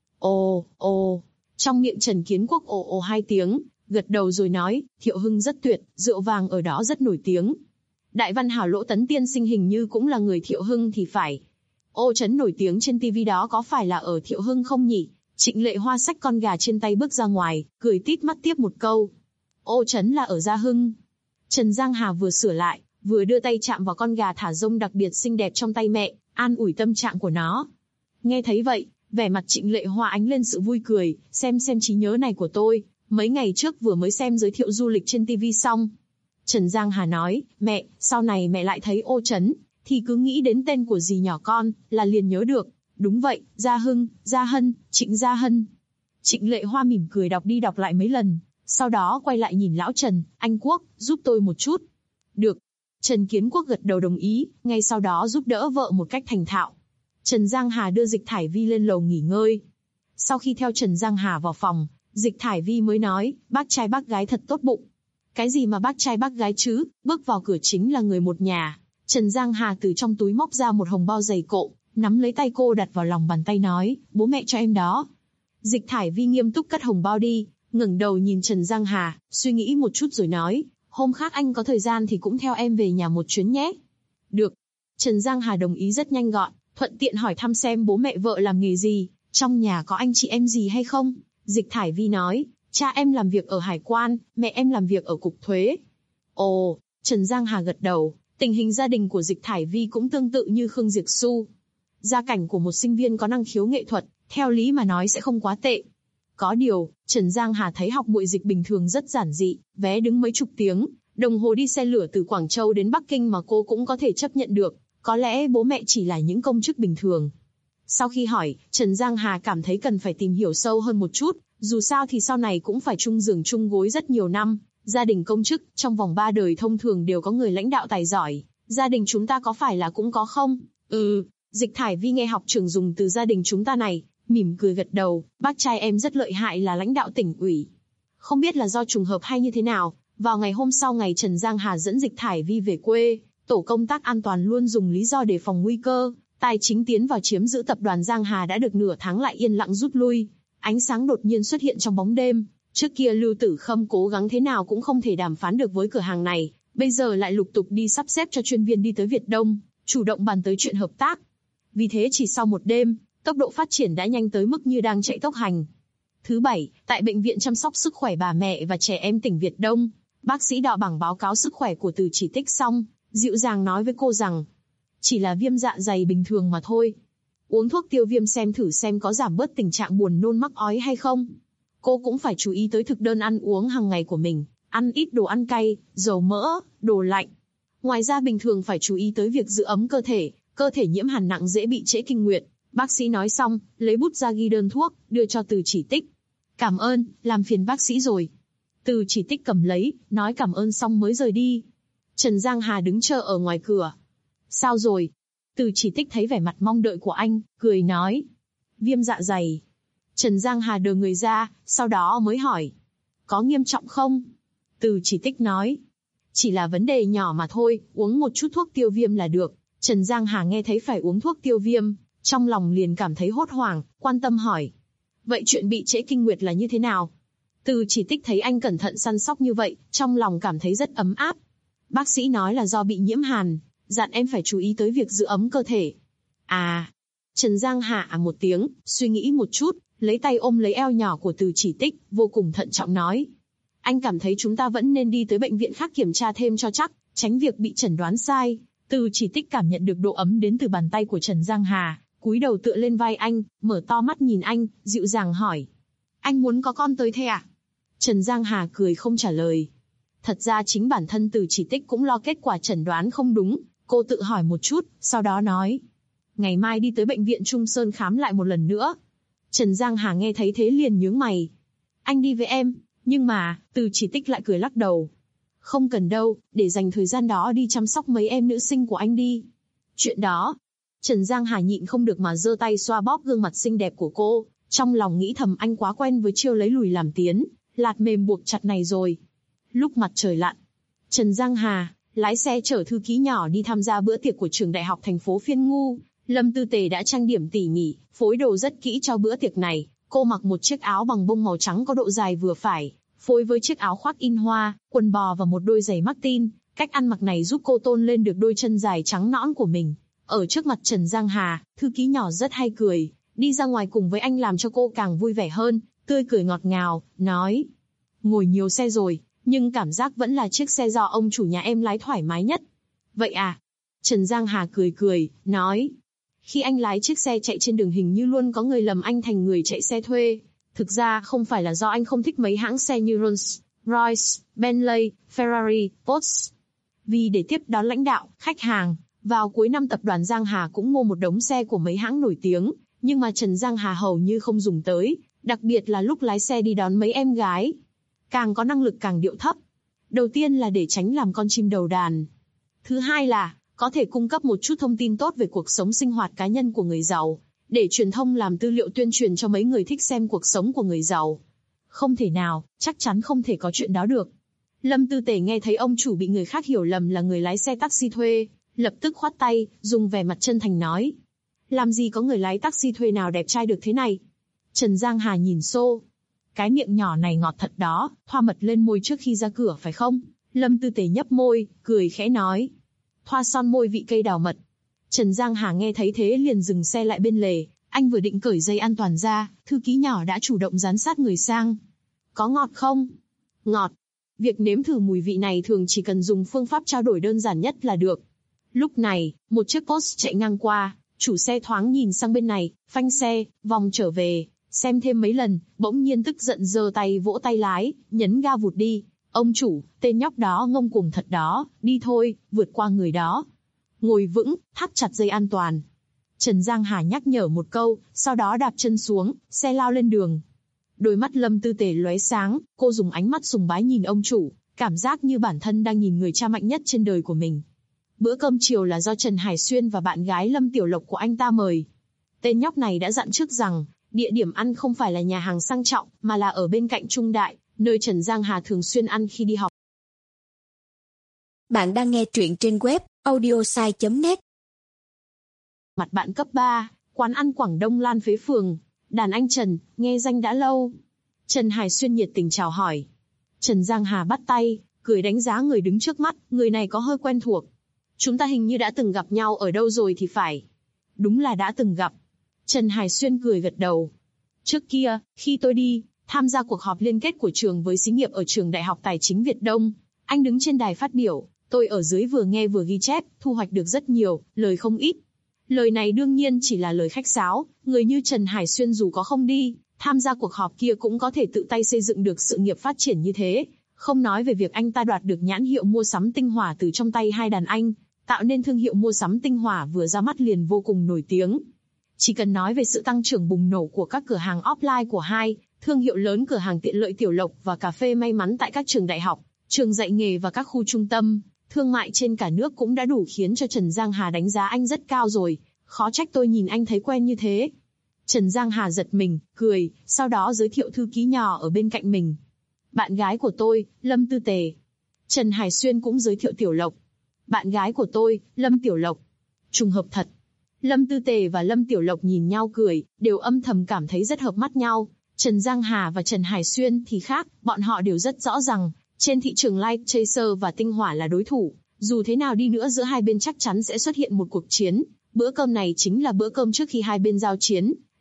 Ồ. Trong miệng Trần Kiến Quốc ồ 2 tiếng, gật đầu rồi nói, Thiệu Hưng rất tuyệt, rượu vàng ở đó rất nổi tiếng. Đại văn hào Lỗ Tấn tiên sinh hình như cũng là người Thiệu Hưng thì phải. Ô Trấn nổi tiếng trên TV đó có phải là ở Thiệu Hưng không nhỉ? Trịnh Lệ Hoa xách con gà trên tay bước ra ngoài, cười tít mắt tiếp một câu. Ô Trấn là ở Gia Hưng. Trần Giang Hà vừa sửa lại, vừa đưa tay chạm vào con gà thả rông đặc biệt xinh đẹp trong tay mẹ, an ủi tâm trạng của nó. Nghe thấy vậy, vẻ mặt Trịnh Lệ Hoa ánh lên sự vui cười, xem trí nhớ này của tôi, mấy ngày trước vừa mới xem giới thiệu du lịch trên TV xong. Trần Giang Hà nói, mẹ, sau này mẹ lại thấy Ô Trấn, thì cứ nghĩ đến tên của dì nhỏ con, là liền nhớ được. Đúng vậy, Gia Hưng, Gia Hân, Trịnh Gia Hân. Trịnh Lệ Hoa mỉm cười đọc đi đọc lại mấy lần, sau đó quay lại nhìn lão Trần, anh Quốc, giúp tôi một chút. Được. Trần Kiến Quốc gật đầu đồng ý, ngay sau đó giúp đỡ vợ một cách thành thạo. Trần Giang Hà đưa Dịch Thải Vi lên lầu nghỉ ngơi. Sau khi theo Trần Giang Hà vào phòng, Dịch Thải Vi mới nói, bác trai bác gái thật tốt bụng. Cái gì mà bác trai bác gái chứ, bước vào cửa chính là người một nhà. Trần Giang Hà từ trong túi móc ra một hồng bao dày cộ, nắm lấy tay cô đặt vào lòng bàn tay nói, bố mẹ cho em đó. Dịch Thải Vi nghiêm túc cất hồng bao đi, ngẩng đầu nhìn Trần Giang Hà, suy nghĩ một chút rồi nói, hôm khác anh có thời gian thì cũng theo em về nhà một chuyến nhé. Được. Trần Giang Hà đồng ý rất nhanh gọn, thuận tiện hỏi thăm xem bố mẹ vợ làm nghề gì, trong nhà có anh chị em gì hay không. Dịch Thải Vi nói, cha em làm việc ở hải quan, mẹ em làm việc ở cục thuế. Ồ, Trần Giang Hà gật đầu, tình hình gia đình của Dịch Thải Vi cũng tương tự như Khương Diệp Xu. Gia cảnh của một sinh viên có năng khiếu nghệ thuật, theo lý mà nói sẽ không quá tệ. Có điều, Trần Giang Hà thấy học muội Dịch bình thường rất giản dị, vé đứng mấy chục tiếng, đồng hồ đi xe lửa từ Quảng Châu đến Bắc Kinh mà cô cũng có thể chấp nhận được, có lẽ bố mẹ chỉ là những công chức bình thường. Sau khi hỏi, Trần Giang Hà cảm thấy cần phải tìm hiểu sâu hơn một chút, dù sao thì sau này cũng phải chung giường chung gối rất nhiều năm, gia đình công chức, trong vòng 3 đời thông thường đều có người lãnh đạo tài giỏi, gia đình chúng ta có phải là cũng có không? Dịch Thải Vi nghe học trường dùng từ gia đình chúng ta này, mỉm cười gật đầu, bác trai em rất lợi hại là lãnh đạo tỉnh ủy. Không biết là do trùng hợp hay như thế nào, vào ngày hôm sau ngày Trần Giang Hà dẫn Dịch Thải Vi về quê, tổ công tác an toàn luôn dùng lý do đề phòng nguy cơ, tài chính tiến vào chiếm giữ tập đoàn Giang Hà đã được nửa tháng lại yên lặng rút lui. Ánh sáng đột nhiên xuất hiện trong bóng đêm, trước kia Lưu Tử Khâm cố gắng thế nào cũng không thể đàm phán được với cửa hàng này, bây giờ lại lục tục đi sắp xếp cho chuyên viên đi tới Việt Đông, chủ động bàn tới chuyện hợp tác. Vì thế chỉ sau một đêm, tốc độ phát triển đã nhanh tới mức như đang chạy tốc hành. Thứ Bảy, tại Bệnh viện chăm sóc sức khỏe bà mẹ và trẻ em tỉnh Việt Đông, bác sĩ đo bảng báo cáo sức khỏe của Từ Chỉ Tích xong, dịu dàng nói với cô rằng, chỉ là viêm dạ dày bình thường mà thôi. Uống thuốc tiêu viêm xem thử xem có giảm bớt tình trạng buồn nôn mắc ói hay không. Cô cũng phải chú ý tới thực đơn ăn uống hàng ngày của mình, ăn ít đồ ăn cay, dầu mỡ, đồ lạnh. Ngoài ra bình thường phải chú ý tới việc giữ ấm cơ thể nhiễm hàn nặng dễ bị trễ kinh nguyệt. Bác sĩ nói xong, lấy bút ra ghi đơn thuốc, đưa cho Từ Chỉ Tích. Cảm ơn, làm phiền bác sĩ rồi. Từ Chỉ Tích cầm lấy, nói cảm ơn xong mới rời đi. Trần Giang Hà đứng chờ ở ngoài cửa. Sao rồi? Từ Chỉ Tích thấy vẻ mặt mong đợi của anh, cười nói. Viêm dạ dày. Trần Giang Hà đờ người ra, sau đó mới hỏi. Có nghiêm trọng không? Từ Chỉ Tích nói. Chỉ là vấn đề nhỏ mà thôi, uống một chút thuốc tiêu viêm là được. Trần Giang Hà nghe thấy phải uống thuốc tiêu viêm, trong lòng liền cảm thấy hốt hoảng, quan tâm hỏi. Vậy chuyện bị trễ kinh nguyệt là như thế nào? Từ Chỉ Tích thấy anh cẩn thận săn sóc như vậy, trong lòng cảm thấy rất ấm áp. Bác sĩ nói là do bị nhiễm hàn, dặn em phải chú ý tới việc giữ ấm cơ thể. À. Trần Giang Hà một tiếng, suy nghĩ một chút, lấy tay ôm lấy eo nhỏ của Từ Chỉ Tích, vô cùng thận trọng nói. Anh cảm thấy chúng ta vẫn nên đi tới bệnh viện khác kiểm tra thêm cho chắc, tránh việc bị chẩn đoán sai. Từ Chỉ Tích cảm nhận được độ ấm đến từ bàn tay của Trần Giang Hà, cúi đầu tựa lên vai anh, mở to mắt nhìn anh, dịu dàng hỏi. Anh muốn có con tới thế à? Trần Giang Hà cười không trả lời. Thật ra chính bản thân Từ Chỉ Tích cũng lo kết quả chẩn đoán không đúng, cô tự hỏi một chút, sau đó nói. Ngày mai đi tới bệnh viện Trung Sơn khám lại một lần nữa. Trần Giang Hà nghe thấy thế liền nhướng mày. Anh đi với em, nhưng mà, Từ Chỉ Tích lại cười lắc đầu. Không cần đâu, để dành thời gian đó đi chăm sóc mấy em nữ sinh của anh đi. Chuyện đó, Trần Giang Hà nhịn không được mà giơ tay xoa bóp gương mặt xinh đẹp của cô, trong lòng nghĩ thầm anh quá quen với chiêu lấy lùi làm tiến, lạt mềm buộc chặt này rồi. Lúc mặt trời lặn, Trần Giang Hà lái xe chở thư ký nhỏ đi tham gia bữa tiệc của trường đại học thành phố Phiên Ngu. Lâm Tư Tề đã trang điểm tỉ mỉ, phối đồ rất kỹ cho bữa tiệc này. Cô mặc một chiếc áo bằng bông màu trắng có độ dài vừa phải, phối với chiếc áo khoác in hoa, quần bò và một đôi giày Martin. Cách ăn mặc này giúp cô tôn lên được đôi chân dài trắng nõn của mình. Ở trước mặt Trần Giang Hà, thư ký nhỏ rất hay cười, đi ra ngoài cùng với anh làm cho cô càng vui vẻ hơn, tươi cười ngọt ngào, nói. Ngồi nhiều xe rồi, nhưng cảm giác vẫn là chiếc xe do ông chủ nhà em lái thoải mái nhất. Vậy à? Trần Giang Hà cười, nói. Khi anh lái chiếc xe chạy trên đường hình như luôn có người lầm anh thành người chạy xe thuê. Thực ra không phải là do anh không thích mấy hãng xe như Rolls Royce, Bentley, Ferrari, Porsche. Vì để tiếp đón lãnh đạo, khách hàng, vào cuối năm tập đoàn Giang Hà cũng mua một đống xe của mấy hãng nổi tiếng, nhưng mà Trần Giang Hà hầu như không dùng tới, đặc biệt là lúc lái xe đi đón mấy em gái. Càng có năng lực càng điệu thấp. Đầu tiên là để tránh làm con chim đầu đàn. Thứ hai là có thể cung cấp một chút thông tin tốt về cuộc sống sinh hoạt cá nhân của người giàu, để truyền thông làm tư liệu tuyên truyền cho mấy người thích xem cuộc sống của người giàu. Không thể nào, chắc chắn không thể có chuyện đó được. Lâm Tư Tề nghe thấy ông chủ bị người khác hiểu lầm là người lái xe taxi thuê, lập tức khoát tay, dùng vẻ mặt chân thành nói. Làm gì có người lái taxi thuê nào đẹp trai được thế này? Trần Giang Hà nhìn xô. Cái miệng nhỏ này ngọt thật đó, thoa mật lên môi trước khi ra cửa phải không? Lâm Tư Tề nhấp môi, cười khẽ nói. Thoa son môi vị cây đào mật. Trần Giang Hà nghe thấy thế liền dừng xe lại bên lề, anh vừa định cởi dây an toàn ra, thư ký nhỏ đã chủ động dán sát người sang. Có ngọt không? Ngọt. Việc nếm thử mùi vị này thường chỉ cần dùng phương pháp trao đổi đơn giản nhất là được. Lúc này, một chiếc Porsche chạy ngang qua, chủ xe thoáng nhìn sang bên này, phanh xe, vòng trở về, xem thêm mấy lần, bỗng nhiên tức giận giơ tay vỗ tay lái, nhấn ga vụt đi. Ông chủ, tên nhóc đó ngông cuồng thật đó, đi thôi, vượt qua người đó. Ngồi vững, thắt chặt dây an toàn. Trần Giang Hà nhắc nhở một câu, sau đó đạp chân xuống, xe lao lên đường. Đôi mắt Lâm Tư Tề lóe sáng, cô dùng ánh mắt sùng bái nhìn ông chủ, cảm giác như bản thân đang nhìn người cha mạnh nhất trên đời của mình. Bữa cơm chiều là do Trần Hải Xuyên và bạn gái Lâm Tiểu Lộc của anh ta mời. Tên nhóc này đã dặn trước rằng, địa điểm ăn không phải là nhà hàng sang trọng, mà là ở bên cạnh Trung Đại, nơi Trần Giang Hà thường xuyên ăn khi đi học. Bạn đang nghe truyện trên web audiosai.net. Mặt bạn cấp 3, quán ăn Quảng Đông Lan Phế Phường. Đàn anh Trần, nghe danh đã lâu. Trần Hải Xuyên nhiệt tình chào hỏi. Trần Giang Hà bắt tay, cười đánh giá người đứng trước mắt, người này có hơi quen thuộc. Chúng ta hình như đã từng gặp nhau ở đâu rồi thì phải. Đúng là đã từng gặp. Trần Hải Xuyên cười gật đầu. Trước kia, khi tôi đi tham gia cuộc họp liên kết của trường với xí nghiệp ở trường Đại học Tài chính Việt Đông, anh đứng trên đài phát biểu, tôi ở dưới vừa nghe vừa ghi chép, thu hoạch được rất nhiều, lời không ít. Lời này đương nhiên chỉ là lời khách sáo, người như Trần Hải Xuyên dù có không đi tham gia cuộc họp kia cũng có thể tự tay xây dựng được sự nghiệp phát triển như thế, không nói về việc anh ta đoạt được nhãn hiệu mua sắm tinh hỏa từ trong tay hai đàn anh, tạo nên thương hiệu mua sắm tinh hỏa vừa ra mắt liền vô cùng nổi tiếng. Chỉ cần nói về sự tăng trưởng bùng nổ của các cửa hàng offline của hai thương hiệu lớn, cửa hàng tiện lợi Tiểu Lộc và cà phê may mắn tại các trường đại học, trường dạy nghề và các khu trung tâm thương mại trên cả nước cũng đã đủ khiến cho Trần Giang Hà đánh giá anh rất cao rồi, khó trách tôi nhìn anh thấy quen như thế. Trần Giang Hà giật mình, cười, sau đó giới thiệu thư ký nhỏ ở bên cạnh mình. Bạn gái của tôi, Lâm Tư Tề. Trần Hải Xuyên cũng giới thiệu Tiểu Lộc. Bạn gái của tôi, Lâm Tiểu Lộc. Trùng hợp thật. Lâm Tư Tề và Lâm Tiểu Lộc nhìn nhau cười, đều âm thầm cảm thấy rất hợp mắt nhau. Trần Giang Hà và Trần Hải Xuyên thì khác, bọn họ đều rất rõ rằng, trên thị trường Light Chaser và Tinh Hỏa là đối thủ. Dù thế nào đi nữa giữa hai bên chắc chắn sẽ xuất hiện một cuộc chiến. Bữa cơm này chính là bữa cơm trước khi hai bên giao chiến,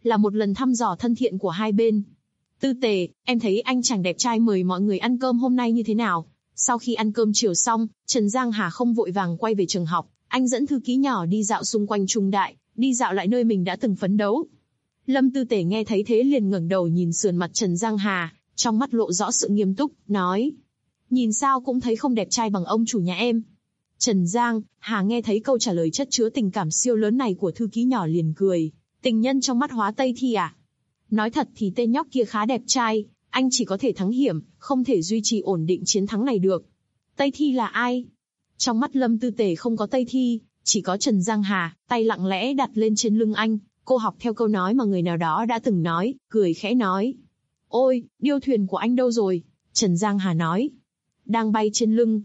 là một lần thăm dò thân thiện của hai bên. Tư Tề, em thấy anh chàng đẹp trai mời mọi người ăn cơm hôm nay như thế nào? Sau khi ăn cơm chiều xong, Trần Giang Hà không vội vàng quay về trường học, anh dẫn thư ký nhỏ đi dạo xung quanh Trung Đại, đi dạo lại nơi mình đã từng phấn đấu. Lâm Tư Tề nghe thấy thế liền ngẩng đầu nhìn sườn mặt Trần Giang Hà, trong mắt lộ rõ sự nghiêm túc, nói: nhìn sao cũng thấy không đẹp trai bằng ông chủ nhà em. Trần Giang Hà nghe thấy câu trả lời chất chứa tình cảm siêu lớn này của thư ký nhỏ liền cười: tình nhân trong mắt Hóa Tây Thi à? Nói thật thì tên nhóc kia khá đẹp trai, anh chỉ có thể thắng hiểm, không thể duy trì ổn định chiến thắng này được. Tây Thi là ai? Trong mắt Lâm Tư Tề không có Tây Thi, chỉ có Trần Giang Hà, tay lặng lẽ đặt lên trên lưng anh. Cô học theo câu nói mà người nào đó đã từng nói, cười khẽ nói: ôi, điêu thuyền của anh đâu rồi? Trần Giang Hà nói: đang bay trên lưng.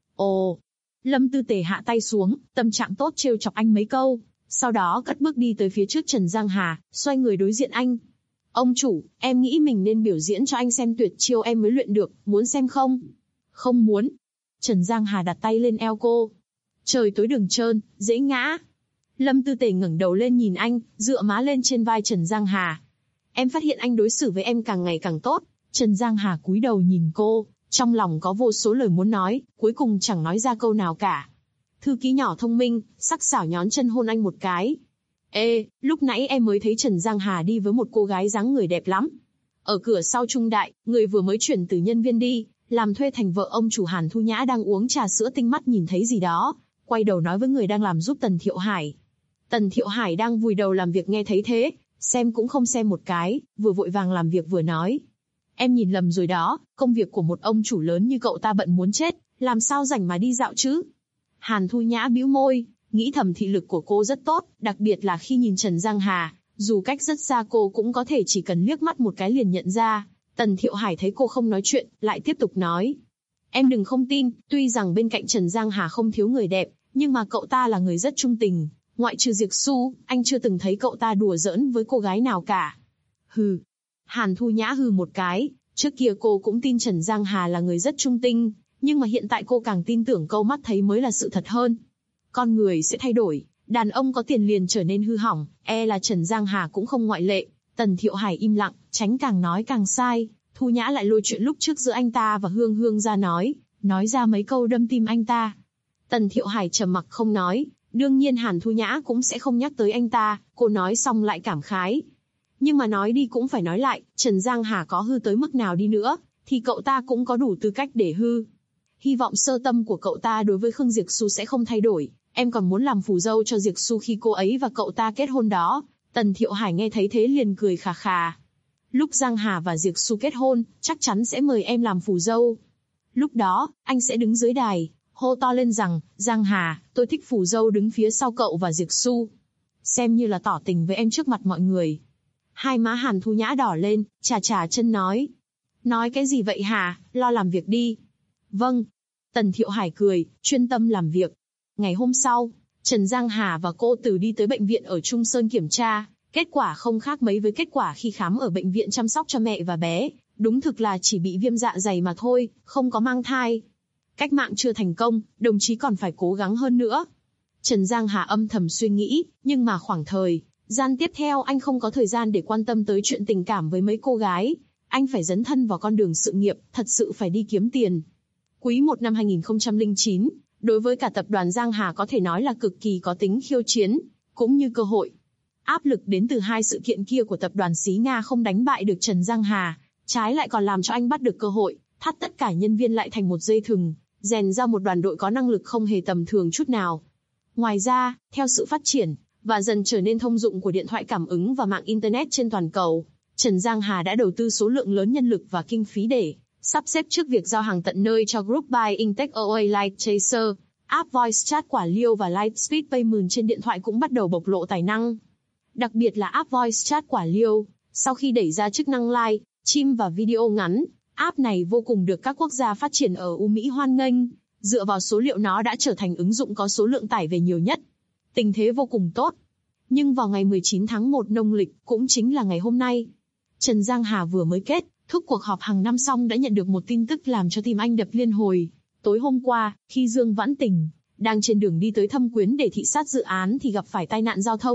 Ồ. Lâm Tư Tề hạ tay xuống, tâm trạng tốt trêu chọc anh mấy câu, sau đó cất bước đi tới phía trước Trần Giang Hà, xoay người đối diện anh. Ông chủ, em nghĩ mình nên biểu diễn cho anh xem tuyệt chiêu em mới luyện được, muốn xem không? Không muốn. Trần Giang Hà đặt tay lên eo cô. Trời tối đường trơn, dễ ngã. Lâm Tư Tề ngẩng đầu lên nhìn anh, dựa má lên trên vai Trần Giang Hà. Em phát hiện anh đối xử với em càng ngày càng tốt. Trần Giang Hà cúi đầu nhìn cô, trong lòng có vô số lời muốn nói, cuối cùng chẳng nói ra câu nào cả. Thư ký nhỏ thông minh, sắc sảo nhón chân hôn anh một cái. Ê, lúc nãy em mới thấy Trần Giang Hà đi với một cô gái dáng người đẹp lắm. Ở cửa sau Trung Đại, người vừa mới chuyển từ nhân viên đi, làm thuê thành vợ ông chủ Hàn Thu Nhã đang uống trà sữa tinh mắt nhìn thấy gì đó, quay đầu nói với người đang làm giúp Tần Thiệu Hải. Tần Thiệu Hải đang vùi đầu làm việc nghe thấy thế, xem cũng không xem một cái, vừa vội vàng làm việc vừa nói. Em nhìn lầm rồi đó, công việc của một ông chủ lớn như cậu ta bận muốn chết, làm sao rảnh mà đi dạo chứ? Hàn Thu Nhã bĩu môi, nghĩ thầm thị lực của cô rất tốt, đặc biệt là khi nhìn Trần Giang Hà, dù cách rất xa cô cũng có thể chỉ cần liếc mắt một cái liền nhận ra. Tần Thiệu Hải thấy cô không nói chuyện, lại tiếp tục nói. Em đừng không tin, tuy rằng bên cạnh Trần Giang Hà không thiếu người đẹp, nhưng mà cậu ta là người rất trung tình, ngoại trừ Diệc Xu, anh chưa từng thấy cậu ta đùa giỡn với cô gái nào cả. Hừ. Hàn Thu Nhã hừ một cái, trước kia cô cũng tin Trần Giang Hà là người rất trung tình, nhưng mà hiện tại cô càng tin tưởng câu mắt thấy mới là sự thật hơn. Con người sẽ thay đổi, đàn ông có tiền liền trở nên hư hỏng, là Trần Giang Hà cũng không ngoại lệ. Tần Thiệu Hải im lặng, tránh càng nói càng sai. Thu Nhã lại lôi chuyện lúc trước giữa anh ta và Hương Hương ra nói ra mấy câu đâm tim anh ta. Tần Thiệu Hải trầm mặc không nói, đương nhiên Hàn Thu Nhã cũng sẽ không nhắc tới anh ta, cô nói xong lại cảm khái. Nhưng mà nói đi cũng phải nói lại, Trần Giang Hà có hư tới mức nào đi nữa, thì cậu ta cũng có đủ tư cách để hư. Hy vọng sơ tâm của cậu ta đối với Khương Diệc Xu sẽ không thay đổi, em còn muốn làm phù dâu cho Diệc Xu khi cô ấy và cậu ta kết hôn đó. Tần Thiệu Hải nghe thấy thế liền cười khà khà. Lúc Giang Hà và Diệc Xu kết hôn, chắc chắn sẽ mời em làm phù dâu. Lúc đó, anh sẽ đứng dưới đài, hô to lên rằng, Giang Hà, tôi thích phù dâu đứng phía sau cậu và Diệc Xu. Xem như là tỏ tình với em trước mặt mọi người. Hai má Hàn Thu Nhã đỏ lên, chà chân nói. Nói cái gì vậy hả, lo làm việc đi. Vâng. Tần Thiệu Hải cười, chuyên tâm làm việc. Ngày hôm sau, Trần Giang Hà và cô Từ đi tới bệnh viện ở Trung Sơn kiểm tra, kết quả không khác mấy với kết quả khi khám ở bệnh viện chăm sóc cho mẹ và bé, đúng thực là chỉ bị viêm dạ dày mà thôi, không có mang thai. Cách mạng chưa thành công, đồng chí còn phải cố gắng hơn nữa. Trần Giang Hà âm thầm suy nghĩ, nhưng mà khoảng thời gian tiếp theo anh không có thời gian để quan tâm tới chuyện tình cảm với mấy cô gái, anh phải dấn thân vào con đường sự nghiệp, thật sự phải đi kiếm tiền. Quý 1 năm 2009, đối với cả tập đoàn Giang Hà có thể nói là cực kỳ có tính khiêu chiến, cũng như cơ hội. Áp lực đến từ hai sự kiện kia của tập đoàn Xí Nga không đánh bại được Trần Giang Hà, trái lại còn làm cho anh bắt được cơ hội, thắt tất cả nhân viên lại thành một dây thừng, rèn ra một đoàn đội có năng lực không hề tầm thường chút nào. Ngoài ra, theo sự phát triển và dần trở nên thông dụng của điện thoại cảm ứng và mạng Internet trên toàn cầu, Trần Giang Hà đã đầu tư số lượng lớn nhân lực và kinh phí để sắp xếp trước việc giao hàng tận nơi cho Group Buy Intech OA Light Chaser, app Voice Chat Quả Liêu và Lightspeed Payment trên điện thoại cũng bắt đầu bộc lộ tài năng. Đặc biệt là app Voice Chat Quả Liêu, sau khi đẩy ra chức năng live, stream và video ngắn, app này vô cùng được các quốc gia phát triển ở Mỹ hoan nghênh, dựa vào số liệu nó đã trở thành ứng dụng có số lượng tải về nhiều nhất. Tình thế vô cùng tốt. Nhưng vào ngày 19 tháng 1 nông lịch, cũng chính là ngày hôm nay, Trần Giang Hà vừa mới kết thúc cuộc họp hàng năm xong đã nhận được một tin tức làm cho tim anh đập liên hồi. Tối hôm qua, khi Dương Vãn Tình đang trên đường đi tới Thâm Quyến để thị sát dự án thì gặp phải tai nạn giao thông,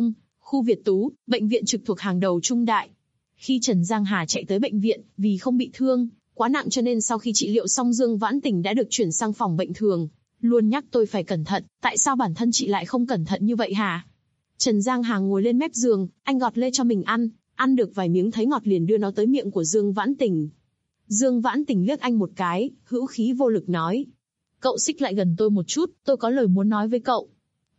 Khu Việt Tú, bệnh viện trực thuộc hàng đầu Trung Đại. Khi Trần Giang Hà chạy tới bệnh viện, vì không bị thương quá nặng cho nên sau khi trị liệu xong Dương Vãn Tình đã được chuyển sang phòng bệnh thường. Luôn nhắc tôi phải cẩn thận, tại sao bản thân chị lại không cẩn thận như vậy hả? Trần Giang Hà ngồi lên mép giường, anh gọt lê cho mình ăn được vài miếng thấy ngọt liền đưa nó tới miệng của Dương Vãn Tình. Dương Vãn Tình liếc anh một cái, hữu khí vô lực nói. Cậu xích lại gần tôi một chút, tôi có lời muốn nói với cậu.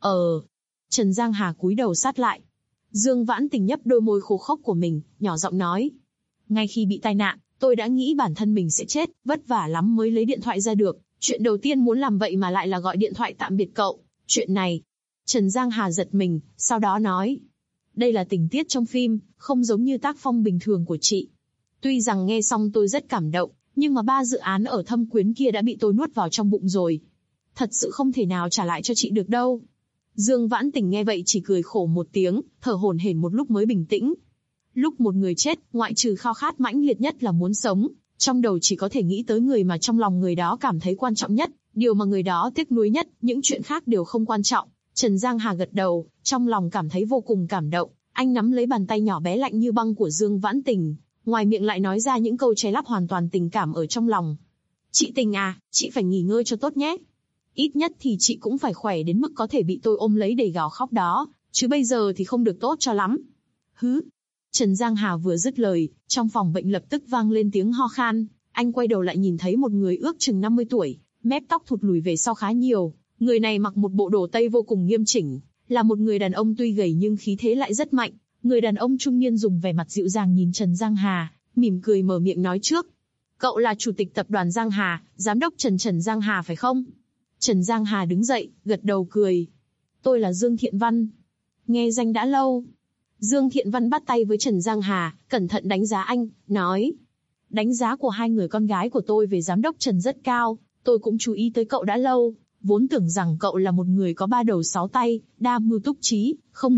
Trần Giang Hà cúi đầu sát lại. Dương Vãn Tình nhấp đôi môi khô khốc của mình, nhỏ giọng nói. Ngay khi bị tai nạn, tôi đã nghĩ bản thân mình sẽ chết, vất vả lắm mới lấy điện thoại ra được. Chuyện đầu tiên muốn làm vậy mà lại là gọi điện thoại tạm biệt cậu. Chuyện này. Trần Giang Hà giật mình, sau đó nói. Đây là tình tiết trong phim, không giống như tác phong bình thường của chị. Tuy rằng nghe xong tôi rất cảm động, nhưng mà 3 dự án ở Thâm Quyến kia đã bị tôi nuốt vào trong bụng rồi. Thật sự không thể nào trả lại cho chị được đâu. Dương Vãn Tình nghe vậy chỉ cười khổ một tiếng, thở hổn hển một lúc mới bình tĩnh. Lúc một người chết, ngoại trừ khao khát mãnh liệt nhất là muốn sống, trong đầu chỉ có thể nghĩ tới người mà trong lòng người đó cảm thấy quan trọng nhất, điều mà người đó tiếc nuối nhất, những chuyện khác đều không quan trọng. Trần Giang Hà gật đầu, trong lòng cảm thấy vô cùng cảm động, anh nắm lấy bàn tay nhỏ bé lạnh như băng của Dương Vãn Tình, ngoài miệng lại nói ra những câu che lấp hoàn toàn tình cảm ở trong lòng. Chị Tình à, chị phải nghỉ ngơi cho tốt nhé. Ít nhất thì chị cũng phải khỏe đến mức có thể bị tôi ôm lấy để gào khóc đó, chứ bây giờ thì không được tốt cho lắm. Hứ. Trần Giang Hà vừa dứt lời, trong phòng bệnh lập tức vang lên tiếng ho khan, anh quay đầu lại nhìn thấy một người ước chừng 50 tuổi, mép tóc thụt lùi về sau khá nhiều, người này mặc một bộ đồ tây vô cùng nghiêm chỉnh, là một người đàn ông tuy gầy nhưng khí thế lại rất mạnh. Người đàn ông trung niên dùng vẻ mặt dịu dàng nhìn Trần Giang Hà, mỉm cười mở miệng nói trước. Cậu là chủ tịch tập đoàn Giang Hà, giám đốc Trần Giang Hà phải không? Trần Giang Hà đứng dậy, gật đầu cười. Tôi là Dương Thiện Văn. Nghe danh đã lâu. Dương Thiện Văn bắt tay với Trần Giang Hà, cẩn thận đánh giá anh, nói. Đánh giá của 2 người con gái của tôi về giám đốc Trần rất cao, tôi cũng chú ý tới cậu đã lâu, vốn tưởng rằng cậu là một người có 3 đầu 6 tay, đa mưu túc trí,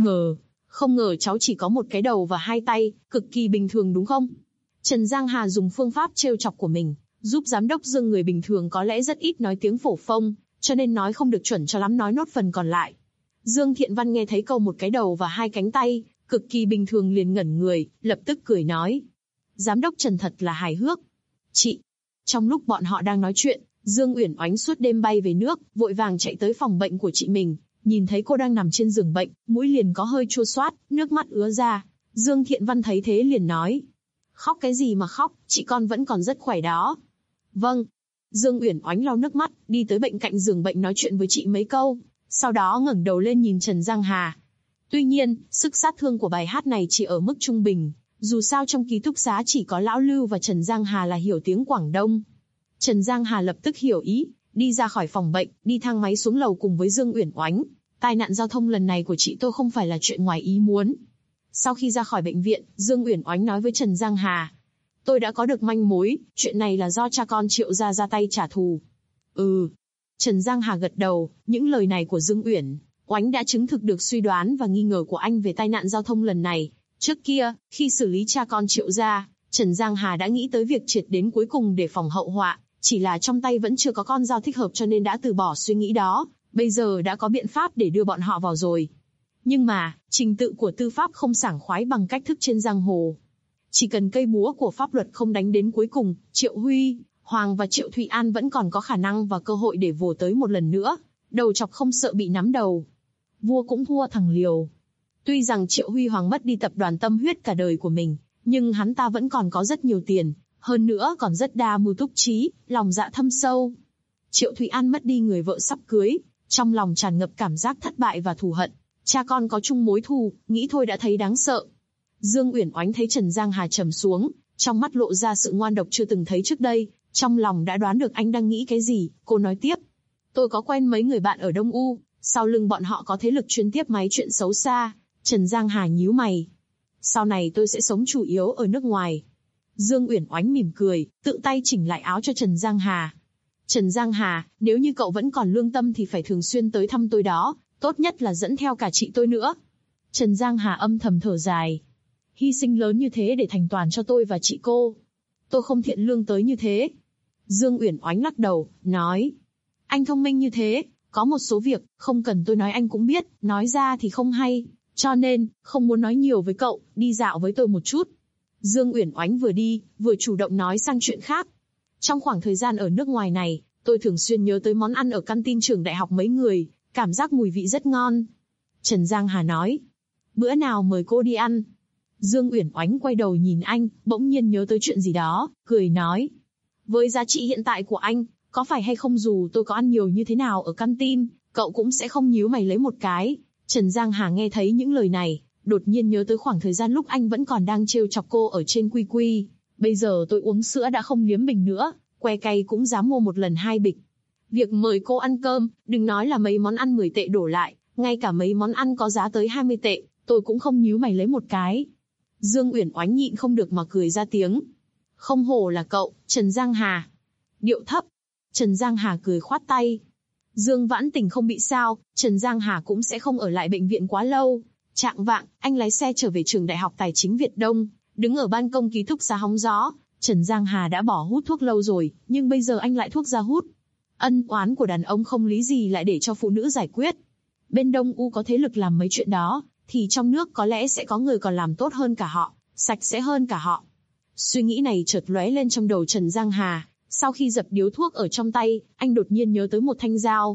không ngờ cháu chỉ có 1 cái đầu và 2 tay, cực kỳ bình thường đúng không? Trần Giang Hà dùng phương pháp trêu chọc của mình, giúp giám đốc Dương người bình thường có lẽ rất ít nói tiếng phổ phông, cho nên nói không được chuẩn cho lắm, nói nốt phần còn lại. Dương Thiện Văn nghe thấy câu 1 cái đầu và 2 cánh tay, cực kỳ bình thường liền ngẩn người, lập tức cười nói. Giám đốc Trần thật là hài hước. Chị. Trong lúc bọn họ đang nói chuyện, Dương Uyển Oánh suốt đêm bay về nước, vội vàng chạy tới phòng bệnh của chị mình, nhìn thấy cô đang nằm trên giường bệnh, mũi liền có hơi chua xoát, nước mắt ứa ra. Dương Thiện Văn thấy thế liền nói. Khóc cái gì mà khóc, chị con vẫn còn rất khỏe đó. Vâng. Dương Uyển Oánh lau nước mắt, đi tới bệnh cạnh giường bệnh nói chuyện với chị mấy câu, sau đó ngẩng đầu lên nhìn Trần Giang Hà. Tuy nhiên, sức sát thương của bài hát này chỉ ở mức trung bình, dù sao trong ký túc xá chỉ có Lão Lưu và Trần Giang Hà là hiểu tiếng Quảng Đông. Trần Giang Hà lập tức hiểu ý, đi ra khỏi phòng bệnh, đi thang máy xuống lầu cùng với Dương Uyển Oánh. Tai nạn giao thông lần này của chị tôi không phải là chuyện ngoài ý muốn. Sau khi ra khỏi bệnh viện, Dương Uyển Oánh nói với Trần Giang Hà. Tôi đã có được manh mối, chuyện này là do cha con Triệu gia ra tay trả thù. Trần Giang Hà gật đầu, những lời này của Dương Uyển Oánh đã chứng thực được suy đoán và nghi ngờ của anh về tai nạn giao thông lần này. Trước kia, khi xử lý cha con Triệu gia, Trần Giang Hà đã nghĩ tới việc triệt đến cuối cùng để phòng hậu họa, chỉ là trong tay vẫn chưa có con dao thích hợp cho nên đã từ bỏ suy nghĩ đó, bây giờ đã có biện pháp để đưa bọn họ vào rồi. Nhưng mà, trình tự của tư pháp không sảng khoái bằng cách thức trên giang hồ. Chỉ cần cây búa của pháp luật không đánh đến cuối cùng, Triệu Huy, Hoàng và Triệu Thụy An vẫn còn có khả năng và cơ hội để vồ tới một lần nữa, đầu chọc không sợ bị nắm đầu. Vua cũng thua thằng liều. Tuy rằng Triệu Huy Hoàng mất đi tập đoàn tâm huyết cả đời của mình, nhưng hắn ta vẫn còn có rất nhiều tiền, hơn nữa còn rất đa mưu túc trí, lòng dạ thâm sâu. Triệu Thụy An mất đi người vợ sắp cưới, trong lòng tràn ngập cảm giác thất bại và thù hận. Cha con có chung mối thù, nghĩ thôi đã thấy đáng sợ. Dương Uyển Oánh thấy Trần Giang Hà trầm xuống, trong mắt lộ ra sự ngoan độc chưa từng thấy trước đây, trong lòng đã đoán được anh đang nghĩ cái gì, cô nói tiếp. Tôi có quen mấy người bạn ở Đông U, sau lưng bọn họ có thế lực chuyên tiếp máy chuyện xấu xa. Trần Giang Hà nhíu mày. Sau này tôi sẽ sống chủ yếu ở nước ngoài. Dương Uyển Oánh mỉm cười, tự tay chỉnh lại áo cho Trần Giang Hà. Trần Giang Hà, nếu như cậu vẫn còn lương tâm thì phải thường xuyên tới thăm tôi đó, tốt nhất là dẫn theo cả chị tôi nữa. Trần Giang Hà âm thầm thở dài. Hy sinh lớn như thế để thành toàn cho tôi và chị cô. Tôi không thiện lương tới như thế. Dương Uyển Oánh lắc đầu, nói. Anh thông minh như thế, có một số việc, không cần tôi nói anh cũng biết, nói ra thì không hay. Cho nên, không muốn nói nhiều với cậu, đi dạo với tôi một chút. Dương Uyển Oánh vừa đi, vừa chủ động nói sang chuyện khác. Trong khoảng thời gian ở nước ngoài này, tôi thường xuyên nhớ tới món ăn ở canteen trường đại học mấy người, cảm giác mùi vị rất ngon. Trần Giang Hà nói, bữa nào mời cô đi ăn. Dương Uyển Oánh quay đầu nhìn anh, bỗng nhiên nhớ tới chuyện gì đó, cười nói. Với giá trị hiện tại của anh, có phải hay không dù tôi có ăn nhiều như thế nào ở canteen, cậu cũng sẽ không nhíu mày lấy một cái. Trần Giang Hà nghe thấy những lời này, đột nhiên nhớ tới khoảng thời gian lúc anh vẫn còn đang trêu chọc cô ở trên Quy Quy. Bây giờ tôi uống sữa đã không liếm bình nữa, que cay cũng dám mua một lần 2 bịch. Việc mời cô ăn cơm, đừng nói là mấy món ăn 10 tệ đổ lại, ngay cả mấy món ăn có giá tới 20 tệ, tôi cũng không nhíu mày lấy một cái. Dương Uyển Oánh nhịn không được mà cười ra tiếng. Không hổ là cậu, Trần Giang Hà. Điệu thấp. Trần Giang Hà cười khoát tay. Dương Vãn Tình không bị sao, Trần Giang Hà cũng sẽ không ở lại bệnh viện quá lâu. Chạng vạng, anh lái xe trở về trường Đại học Tài chính Việt Đông, đứng ở ban công ký túc xá hóng gió. Trần Giang Hà đã bỏ hút thuốc lâu rồi, nhưng bây giờ anh lại thuốc ra hút. Ân oán của đàn ông không lý gì lại để cho phụ nữ giải quyết. Bên Đông U có thế lực làm mấy chuyện đó, thì trong nước có lẽ sẽ có người còn làm tốt hơn cả họ, sạch sẽ hơn cả họ. Suy nghĩ này chợt lóe lên trong đầu Trần Giang Hà. Sau khi dập điếu thuốc ở trong tay, anh đột nhiên nhớ tới một thanh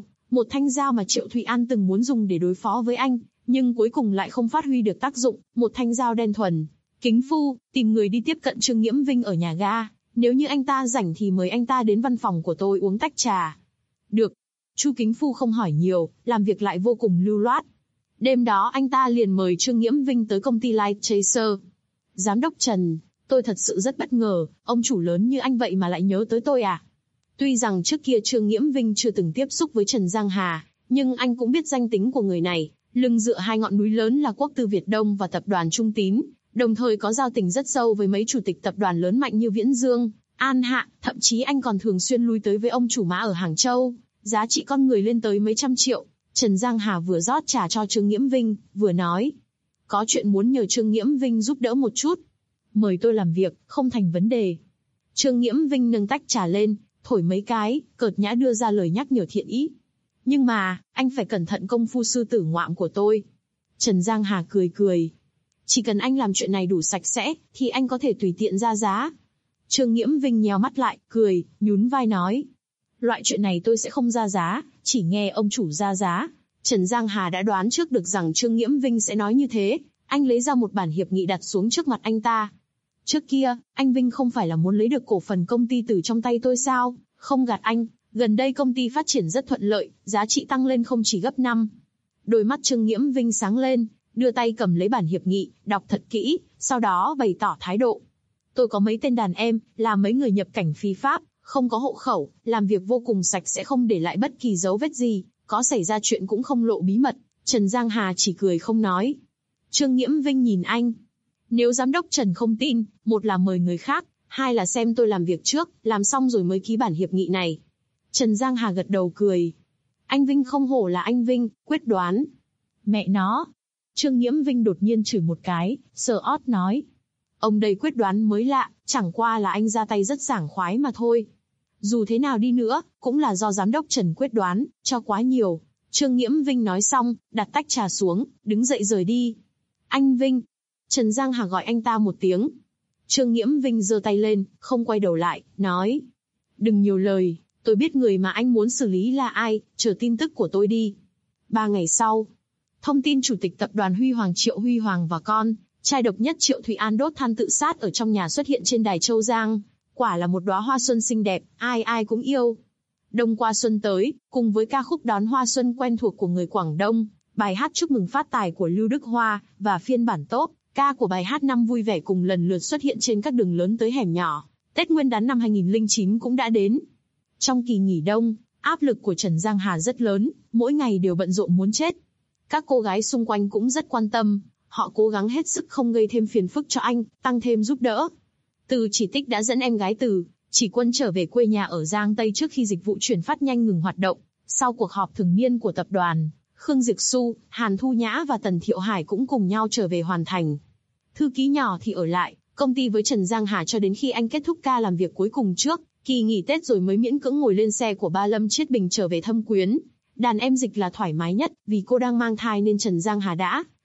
dao mà Triệu Thụy An từng muốn dùng để đối phó với anh, nhưng cuối cùng lại không phát huy được tác dụng, một thanh dao đen thuần. Kính Phu, tìm người đi tiếp cận Trương Nghiễm Vinh ở nhà ga, nếu như anh ta rảnh thì mời anh ta đến văn phòng của tôi uống tách trà. Được. Chu Kính Phu không hỏi nhiều, làm việc lại vô cùng lưu loát. Đêm đó anh ta liền mời Trương Nghiễm Vinh tới công ty Light Chaser. Giám đốc Trần, tôi thật sự rất bất ngờ, ông chủ lớn như anh vậy mà lại nhớ tới tôi à? Tuy rằng trước kia Trương Nghiễm Vinh chưa từng tiếp xúc với Trần Giang Hà, nhưng anh cũng biết danh tính của người này, lưng dựa 2 ngọn núi lớn là Quốc tư Việt Đông và tập đoàn Trung Tín, đồng thời có giao tình rất sâu với mấy chủ tịch tập đoàn lớn mạnh như Viễn Dương, An Hạ, thậm chí anh còn thường xuyên lui tới với ông chủ Mã ở Hàng Châu, giá trị con người lên tới mấy trăm triệu. Trần Giang Hà vừa rót trà cho Trương Nghiễm Vinh, vừa nói, có chuyện muốn nhờ Trương Nghiễm Vinh giúp đỡ một chút. Mời tôi làm việc, không thành vấn đề. Trương Nghiễm Vinh nâng tách trà lên, thổi mấy cái, cợt nhã đưa ra lời nhắc nhở thiện ý. Nhưng mà, anh phải cẩn thận công phu sư tử ngoạm của tôi. Trần Giang Hà cười cười. Chỉ cần anh làm chuyện này đủ sạch sẽ, thì anh có thể tùy tiện ra giá. Trương Nghiễm Vinh nheo mắt lại, cười, nhún vai nói. Loại chuyện này tôi sẽ không ra giá, chỉ nghe ông chủ ra giá. Trần Giang Hà đã đoán trước được rằng Trương Nghiễm Vinh sẽ nói như thế. Anh lấy ra một bản hiệp nghị đặt xuống trước mặt anh ta. Trước kia, anh Vinh không phải là muốn lấy được cổ phần công ty từ trong tay tôi sao? Không gạt anh, gần đây công ty phát triển rất thuận lợi, giá trị tăng lên không chỉ gấp 5. Đôi mắt Trương Nghiễm Vinh sáng lên, đưa tay cầm lấy bản hiệp nghị, đọc thật kỹ, sau đó bày tỏ thái độ. Tôi có mấy tên đàn em, là mấy người nhập cảnh phi pháp, không có hộ khẩu, làm việc vô cùng sạch sẽ không để lại bất kỳ dấu vết gì, có xảy ra chuyện cũng không lộ bí mật. Trần Giang Hà chỉ cười không nói. Trương Nghiễm Vinh nhìn anh. Nếu giám đốc Trần không tin, một là mời người khác, hai là xem tôi làm việc trước, làm xong rồi mới ký bản hiệp nghị này. Trần Giang Hà gật đầu cười. Anh Vinh không hổ là anh Vinh, quyết đoán. Mẹ nó. Trương Nghiễm Vinh đột nhiên chửi một cái, sờ ót nói. Ông đây quyết đoán mới lạ, chẳng qua là anh ra tay rất sảng khoái mà thôi. Dù thế nào đi nữa, cũng là do giám đốc Trần quyết đoán, cho quá nhiều. Trương Nghiễm Vinh nói xong, đặt tách trà xuống, đứng dậy rời đi. Anh Vinh. Trần Giang Hà gọi anh ta một tiếng. Trương Nghiễm Vinh giơ tay lên, không quay đầu lại, nói. Đừng nhiều lời, tôi biết người mà anh muốn xử lý là ai, chờ tin tức của tôi đi. 3 ngày sau, thông tin chủ tịch tập đoàn Huy Hoàng Triệu Huy Hoàng và con, trai độc nhất Triệu Thụy An đốt than tự sát ở trong nhà xuất hiện trên đài Châu Giang. Quả là một đóa hoa xuân xinh đẹp, ai ai cũng yêu. Đông qua xuân tới, cùng với ca khúc đón hoa xuân quen thuộc của người Quảng Đông, bài hát chúc mừng phát tài của Lưu Đức Hoa, và phiên bản top, ca của bài hát năm vui vẻ cùng lần lượt xuất hiện trên các đường lớn tới hẻm nhỏ. Tết Nguyên đán năm 2009 cũng đã đến. Trong kỳ nghỉ đông, áp lực của Trần Giang Hà rất lớn, mỗi ngày đều bận rộn muốn chết. Các cô gái xung quanh cũng rất quan tâm, họ cố gắng hết sức không gây thêm phiền phức cho anh, tăng thêm giúp đỡ. Từ Chỉ Tích đã dẫn em gái Từ Chỉ Quân trở về quê nhà ở Giang Tây trước khi dịch vụ chuyển phát nhanh ngừng hoạt động. Sau cuộc họp thường niên của tập đoàn, Khương Diệp Xu, Hàn Thu Nhã và Tần Thiệu Hải cũng cùng nhau trở về hoàn thành. Thư ký nhỏ thì ở lại công ty với Trần Giang Hà cho đến khi anh kết thúc ca làm việc cuối cùng trước kỳ nghỉ Tết rồi mới miễn cưỡng ngồi lên xe của ba Lâm Chiết Bình trở về thăm quyến. Đàn em Dịch là thoải mái nhất, vì cô đang mang thai nên Trần Giang Hà đã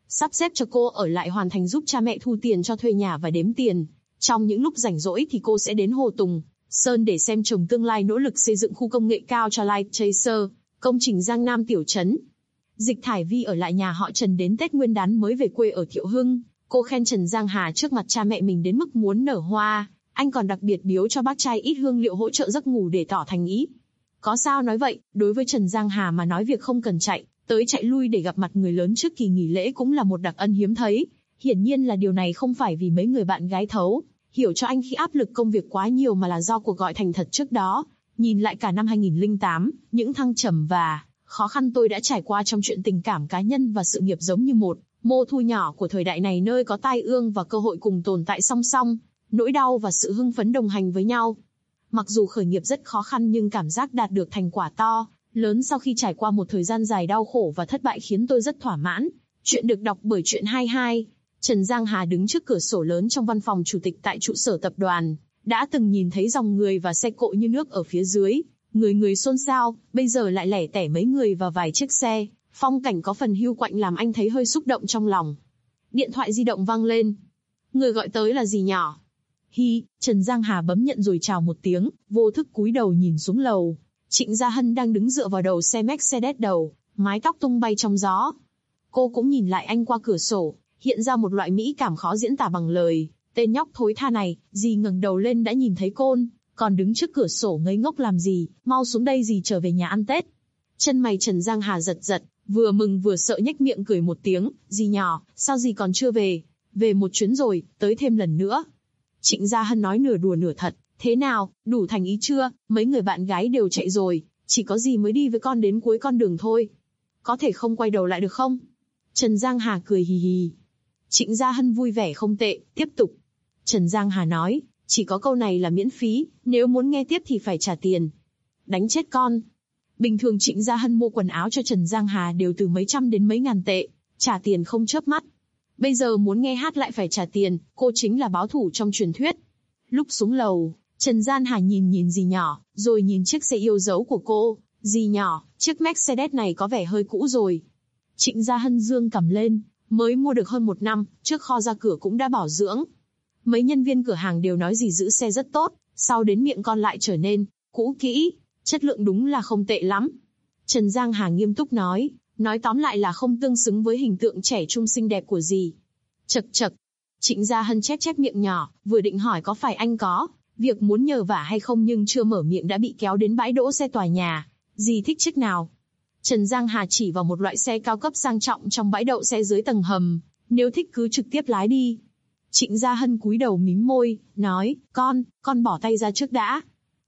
sắp xếp cho cô ở lại hoàn thành giúp cha mẹ thu tiền cho thuê nhà và đếm tiền. Trong những lúc rảnh rỗi thì cô sẽ đến Hồ Tùng Sơn để xem chồng tương lai nỗ lực xây dựng khu công nghệ cao cho Light Chaser, công trình Giang Nam tiểu trấn. Dịch Thải Vi ở lại nhà họ Trần đến Tết Nguyên đán mới về quê ở Thiệu Hưng. Cô khen Trần Giang Hà trước mặt cha mẹ mình đến mức muốn nở hoa. Anh còn đặc biệt biếu cho bác trai ít hương liệu hỗ trợ giấc ngủ để tỏ thành ý. Có sao nói vậy, đối với Trần Giang Hà mà nói việc không cần chạy tới chạy lui để gặp mặt người lớn trước kỳ nghỉ lễ cũng là một đặc ân hiếm thấy. Hiển nhiên là điều này không phải vì mấy người bạn gái thấu hiểu cho anh khi áp lực công việc quá nhiều mà là do cuộc gọi thành thật trước đó. Nhìn lại cả năm 2008, những thăng trầm và khó khăn tôi đã trải qua trong chuyện tình cảm cá nhân và sự nghiệp giống như một mô thu nhỏ của thời đại này nơi có tai ương và cơ hội cùng tồn tại song song, nỗi đau và sự hưng phấn đồng hành với nhau. Mặc dù khởi nghiệp rất khó khăn nhưng cảm giác đạt được thành quả to lớn sau khi trải qua một thời gian dài đau khổ và thất bại khiến tôi rất thỏa mãn. Chuyện được đọc bởi Chuyện 22. Trần Giang Hà đứng trước cửa sổ lớn trong văn phòng chủ tịch tại trụ sở tập đoàn, đã từng nhìn thấy dòng người và xe cộ như nước ở phía dưới, người xôn xao, bây giờ lại lẻ tẻ mấy người và vài chiếc xe, phong cảnh có phần hiu quạnh làm anh thấy hơi xúc động trong lòng. Điện thoại di động vang lên. Người gọi tới là dì nhỏ. Hi, Trần Giang Hà bấm nhận rồi chào một tiếng, vô thức cúi đầu nhìn xuống lầu. Trịnh Gia Hân đang đứng dựa vào đầu xe Mercedes đầu, mái tóc tung bay trong gió. Cô cũng nhìn lại anh qua cửa sổ, hiện ra một loại mỹ cảm khó diễn tả bằng lời. Tên nhóc thối tha này, dì ngẩng đầu lên đã nhìn thấy Côn, còn đứng trước cửa sổ ngây ngốc làm gì, mau xuống đây dì trở về nhà ăn Tết. Chân mày Trần Giang Hà giật giật, vừa mừng vừa sợ nhếch miệng cười một tiếng, dì nhỏ, sao dì còn chưa về? Về một chuyến rồi, tới thêm lần nữa. Trịnh Gia Hân nói nửa đùa nửa thật, thế nào, đủ thành ý chưa, mấy người bạn gái đều chạy rồi, chỉ có dì mới đi với con đến cuối con đường thôi. Có thể không quay đầu lại được không? Trần Giang Hà cười hì hì. Trịnh Gia Hân vui vẻ không tệ, tiếp tục. Trần Giang Hà nói, chỉ có câu này là miễn phí, nếu muốn nghe tiếp thì phải trả tiền. Đánh chết con. Bình thường Trịnh Gia Hân mua quần áo cho Trần Giang Hà đều từ mấy trăm đến mấy ngàn tệ, trả tiền không chớp mắt. Bây giờ muốn nghe hát lại phải trả tiền, cô chính là báo thủ trong truyền thuyết. Lúc xuống lầu, Trần Giang Hà nhìn dì nhỏ, rồi nhìn chiếc xe yêu dấu của cô. Dì nhỏ, chiếc Mercedes này có vẻ hơi cũ rồi. Trịnh Gia Hân dương cầm lên, mới mua được hơn 1 năm, trước kho ra cửa cũng đã bảo dưỡng. Mấy nhân viên cửa hàng đều nói dì giữ xe rất tốt, sau đến miệng con lại trở nên cũ kỹ, chất lượng đúng là không tệ lắm. Trần Giang Hà nghiêm túc nói tóm lại là không tương xứng với hình tượng trẻ trung xinh đẹp của dì. Chậc chậc. Trịnh Gia Hân chép miệng nhỏ, vừa định hỏi có phải anh có việc muốn nhờ vả hay không nhưng chưa mở miệng đã bị kéo đến bãi đỗ xe tòa nhà. Dì thích chiếc nào? Trần Giang Hà chỉ vào một loại xe cao cấp sang trọng trong bãi đậu xe dưới tầng hầm, nếu thích cứ trực tiếp lái đi. Trịnh Gia Hân cúi đầu mím môi, nói, con bỏ tay ra trước đã.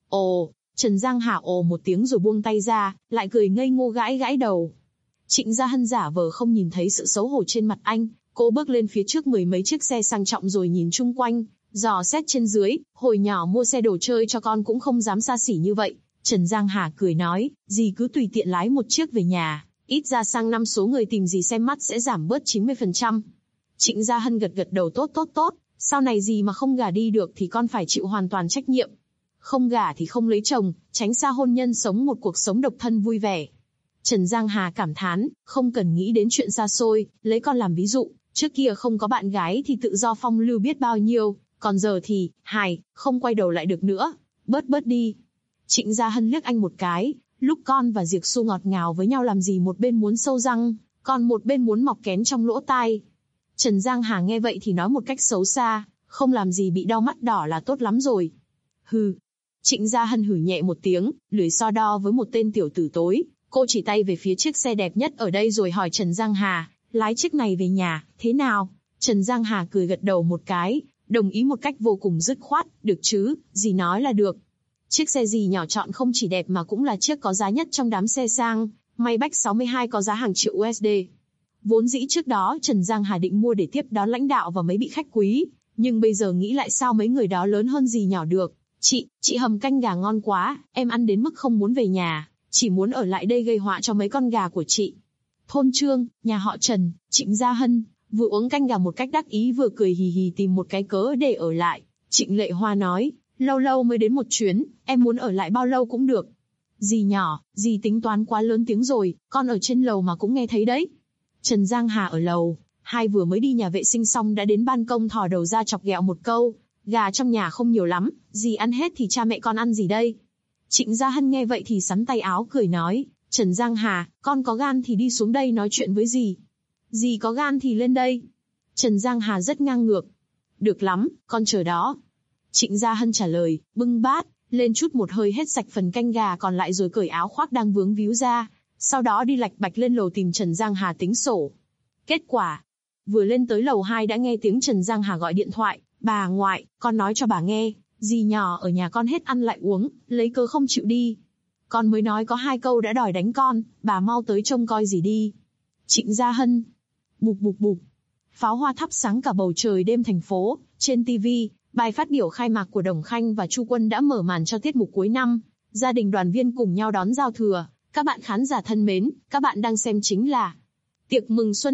Ồ, Trần Giang Hà ồ một tiếng rồi buông tay ra, lại cười ngây ngô gãi đầu. Trịnh Gia Hân giả vờ không nhìn thấy sự xấu hổ trên mặt anh, cô bước lên phía trước 10 mấy chiếc xe sang trọng rồi nhìn chung quanh, dò xét trên dưới, hồi nhỏ mua xe đồ chơi cho con cũng không dám xa xỉ như vậy. Trần Giang Hà cười nói, dì cứ tùy tiện lái một chiếc về nhà, ít ra sang năm số người tìm dì xem mắt sẽ giảm bớt 90%. Trịnh Gia Hân gật đầu tốt, sau này dì mà không gả đi được thì con phải chịu hoàn toàn trách nhiệm. Không gả thì không lấy chồng, tránh xa hôn nhân sống một cuộc sống độc thân vui vẻ. Trần Giang Hà cảm thán, không cần nghĩ đến chuyện xa xôi, lấy con làm ví dụ, trước kia không có bạn gái thì tự do phong lưu biết bao nhiêu, còn giờ thì, không quay đầu lại được nữa, bớt đi. Trịnh Gia Hân liếc anh một cái, lúc con và Diệc Xu ngọt ngào với nhau làm gì một bên muốn sâu răng, còn một bên muốn mọc kén trong lỗ tai. Trần Giang Hà nghe vậy thì nói một cách xấu xa, không làm gì bị đau mắt đỏ là tốt lắm rồi. Hừ. Trịnh Gia Hân hử nhẹ một tiếng, lười so đo với một tên tiểu tử tối, cô chỉ tay về phía chiếc xe đẹp nhất ở đây rồi hỏi Trần Giang Hà, lái chiếc này về nhà, thế nào? Trần Giang Hà cười gật đầu một cái, đồng ý một cách vô cùng dứt khoát, được chứ, dì nói là được. Chiếc xe dì nhỏ chọn không chỉ đẹp mà cũng là chiếc có giá nhất trong đám xe sang, Maybach 62 có giá hàng triệu USD. Vốn dĩ trước đó Trần Giang Hà định mua để tiếp đón lãnh đạo và mấy vị khách quý, nhưng bây giờ nghĩ lại sao mấy người đó lớn hơn dì nhỏ được. Chị hầm canh gà ngon quá, em ăn đến mức không muốn về nhà, chỉ muốn ở lại đây gây họa cho mấy con gà của chị. Thôn Trương, nhà họ Trần, Trịnh Gia Hân, vừa uống canh gà một cách đắc ý vừa cười hì hì tìm một cái cớ để ở lại. Trịnh Lệ Hoa nói, lâu mới đến một chuyến, em muốn ở lại bao lâu cũng được. Dì nhỏ, dì tính toán quá lớn tiếng rồi, con ở trên lầu mà cũng nghe thấy đấy. Trần Giang Hà ở lầu, Hai vừa mới đi nhà vệ sinh xong đã đến ban công thò đầu ra chọc ghẹo một câu. Gà trong nhà không nhiều lắm, dì ăn hết thì cha mẹ con ăn gì đây? Trịnh Gia Hân nghe vậy thì sắn tay áo cười nói, Trần Giang Hà, con có gan thì đi xuống đây nói chuyện với dì. Dì có gan thì lên đây. Trần Giang Hà rất ngang ngược. Được lắm, con chờ đó. Trịnh Gia Hân trả lời, bưng bát, lên chút một hơi hết sạch phần canh gà còn lại rồi cởi áo khoác đang vướng víu ra. Sau đó đi lạch bạch lên lầu tìm Trần Giang Hà tính sổ. Kết quả, vừa lên tới lầu 2 đã nghe tiếng Trần Giang Hà gọi điện thoại, bà ngoại, con nói cho bà nghe, dì nhỏ ở nhà con hết ăn lại uống, lấy cớ không chịu đi. Con mới nói có 2 câu đã đòi đánh con, bà mau tới trông coi dì đi. Trịnh Gia Hân. Bụp bụp bụp. Pháo hoa thắp sáng cả bầu trời đêm thành phố. Trên TV, bài phát biểu khai mạc của Đồng Khanh và Chu Quân đã mở màn cho tiết mục cuối năm. Gia đình đoàn viên cùng nhau đón giao thừa. Các bạn khán giả thân mến, các bạn đang xem chính là Tiệc Mừng Xuân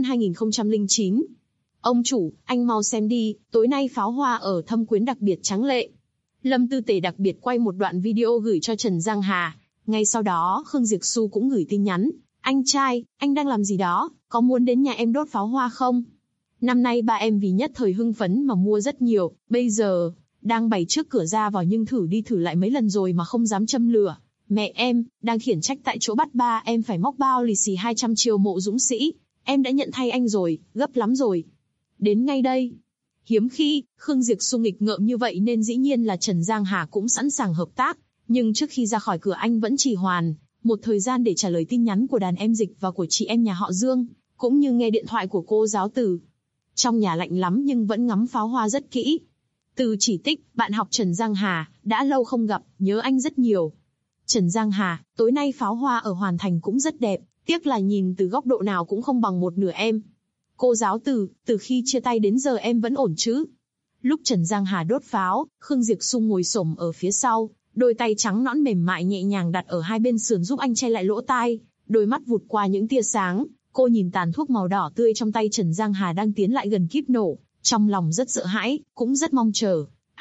2009. Ông chủ, anh mau xem đi, tối nay pháo hoa ở Thâm Quyến đặc biệt tráng lệ. Lâm Tư Tề đặc biệt quay một đoạn video gửi cho Trần Giang Hà. Ngay sau đó, Khương Diệp Xu cũng gửi tin nhắn. Anh trai, anh đang làm gì đó, có muốn đến nhà em đốt pháo hoa không? Năm nay ba em vì nhất thời hưng phấn mà mua rất nhiều, bây giờ, đang bày trước cửa ra vào nhưng thử đi thử lại mấy lần rồi mà không dám châm lửa. Mẹ em, đang khiển trách tại chỗ bắt ba em phải móc bao lì xì 200 triệu mộ dũng sĩ. Em đã nhận thay anh rồi, gấp lắm rồi. Đến ngay đây. Hiếm khi, Khương Diệp Xu nghịch ngợm như vậy nên dĩ nhiên là Trần Giang Hà cũng sẵn sàng hợp tác. Nhưng trước khi ra khỏi cửa anh vẫn trì hoãn một thời gian để trả lời tin nhắn của đàn em Dịch và của chị em nhà họ Dương, cũng như nghe điện thoại của cô giáo Từ. Trong nhà lạnh lắm nhưng vẫn ngắm pháo hoa rất kỹ. Từ chỉ tích, bạn học Trần Giang Hà, đã lâu không gặp, nhớ anh rất nhiều. Trần Giang Hà, tối nay pháo hoa ở Hoàn Thành cũng rất đẹp, tiếc là nhìn từ góc độ nào cũng không bằng một nửa em. Cô giáo từ khi chia tay đến giờ em vẫn ổn chứ? Lúc Trần Giang Hà đốt pháo, Khương Diệp Xu ngồi xổm ở phía sau, đôi tay trắng nõn mềm mại nhẹ nhàng đặt ở hai bên sườn giúp anh che lại lỗ tai, đôi mắt vụt qua những tia sáng. Cô nhìn tàn thuốc màu đỏ tươi trong tay Trần Giang Hà đang tiến lại gần kíp nổ, trong lòng rất sợ hãi, cũng rất mong chờ.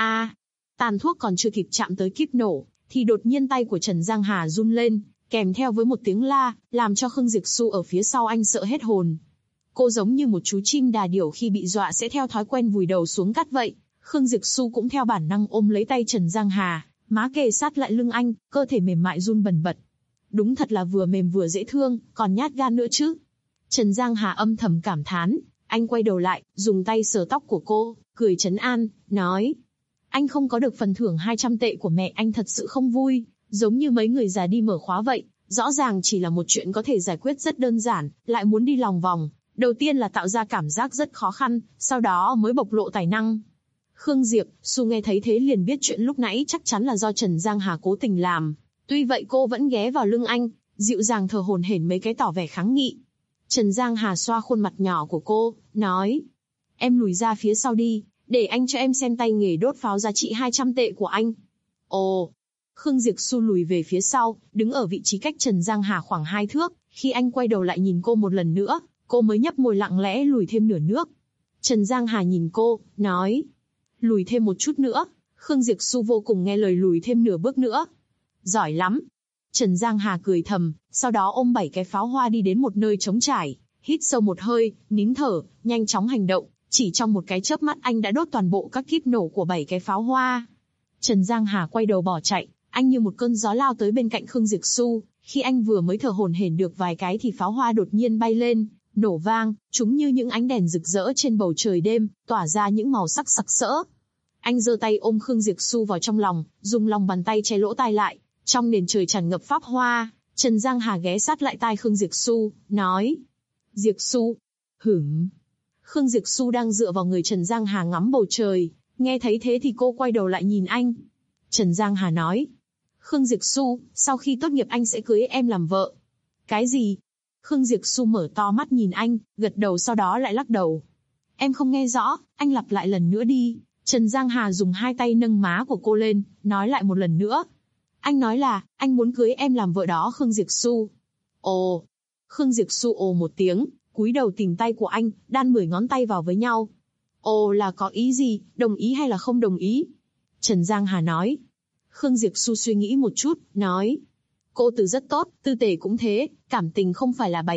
Tàn thuốc còn chưa kịp chạm tới kíp nổ, thì đột nhiên tay của Trần Giang Hà run lên, kèm theo với một tiếng la, làm cho Khương Diệp Xu ở phía sau anh sợ hết hồn. Cô giống như một chú chim đà điểu khi bị dọa sẽ theo thói quen vùi đầu xuống cát vậy. Khương Diệp Xu cũng theo bản năng ôm lấy tay Trần Giang Hà, má kề sát lại lưng anh, cơ thể mềm mại run bần bật. Đúng thật là vừa mềm vừa dễ thương, còn nhát gan nữa chứ. Trần Giang Hà âm thầm cảm thán, anh quay đầu lại, dùng tay sờ tóc của cô, cười trấn an, nói. Anh không có được phần thưởng 200 tệ của mẹ anh thật sự không vui, giống như mấy người già đi mở khóa vậy, rõ ràng chỉ là một chuyện có thể giải quyết rất đơn giản, lại muốn đi lòng vòng. Đầu tiên là tạo ra cảm giác rất khó khăn, sau đó mới bộc lộ tài năng. Khương Diệp Xu nghe thấy thế liền biết chuyện lúc nãy chắc chắn là do Trần Giang Hà cố tình làm. Tuy vậy cô vẫn ghé vào lưng anh, dịu dàng thở hổn hển mấy cái tỏ vẻ kháng nghị. Trần Giang Hà xoa khuôn mặt nhỏ của cô, nói. Em lùi ra phía sau đi, để anh cho em xem tay nghề đốt pháo giá trị 200 tệ của anh. Ồ! Khương Diệp Xu lùi về phía sau, đứng ở vị trí cách Trần Giang Hà khoảng 2 thước. Khi anh quay đầu lại nhìn cô một lần nữa, cô mới nhấp môi lặng lẽ lùi thêm nửa nước. Trần Giang Hà nhìn cô, nói. Lùi thêm một chút nữa. Khương Diệp Xu vô cùng nghe lời lùi thêm nửa bước nữa. Giỏi lắm. Trần Giang Hà cười thầm, sau đó ôm 7 cái pháo hoa đi đến một nơi trống trải, hít sâu một hơi, nín thở, nhanh chóng hành động. Chỉ trong một cái chớp mắt anh đã đốt toàn bộ các kíp nổ của 7 cái pháo hoa. Trần Giang Hà quay đầu bỏ chạy, anh như một cơn gió lao tới bên cạnh Khương Diệp Xu. Khi anh vừa mới thở hổn hển được vài cái thì pháo hoa đột nhiên bay lên, nổ vang, chúng như những ánh đèn rực rỡ trên bầu trời đêm, tỏa ra những màu sắc sặc sỡ. Anh giơ tay ôm Khương Diệp Xu vào trong lòng, dùng lòng bàn tay che lỗ tai lại. Trong nền trời tràn ngập pháp hoa, Trần Giang Hà ghé sát lại tai Khương Diệp Xu, nói. Diệp Xu. Khương Diệp Xu đang dựa vào người Trần Giang Hà ngắm bầu trời, nghe thấy thế thì cô quay đầu lại nhìn anh. Trần Giang Hà nói. Khương Diệp Xu, sau khi tốt nghiệp anh sẽ cưới em làm vợ. Cái gì? Khương Diệp Xu mở to mắt nhìn anh, gật đầu sau đó lại lắc đầu. Em không nghe rõ, anh lặp lại lần nữa đi. Trần Giang Hà dùng hai tay nâng má của cô lên, nói lại một lần nữa. Anh nói là, anh muốn cưới em làm vợ đó Khương Diệp Xu. Ồ. Khương Diệp Xu ồ một tiếng, cúi đầu tìm tay của anh, đan 10 ngón tay vào với nhau. Ồ là có ý gì, đồng ý hay là không đồng ý? Trần Giang Hà nói. Khương Diệp Xu suy nghĩ một chút, nói. Cô Từ rất tốt, Tư Tề cũng thế, cảm tình không phải là bài tập,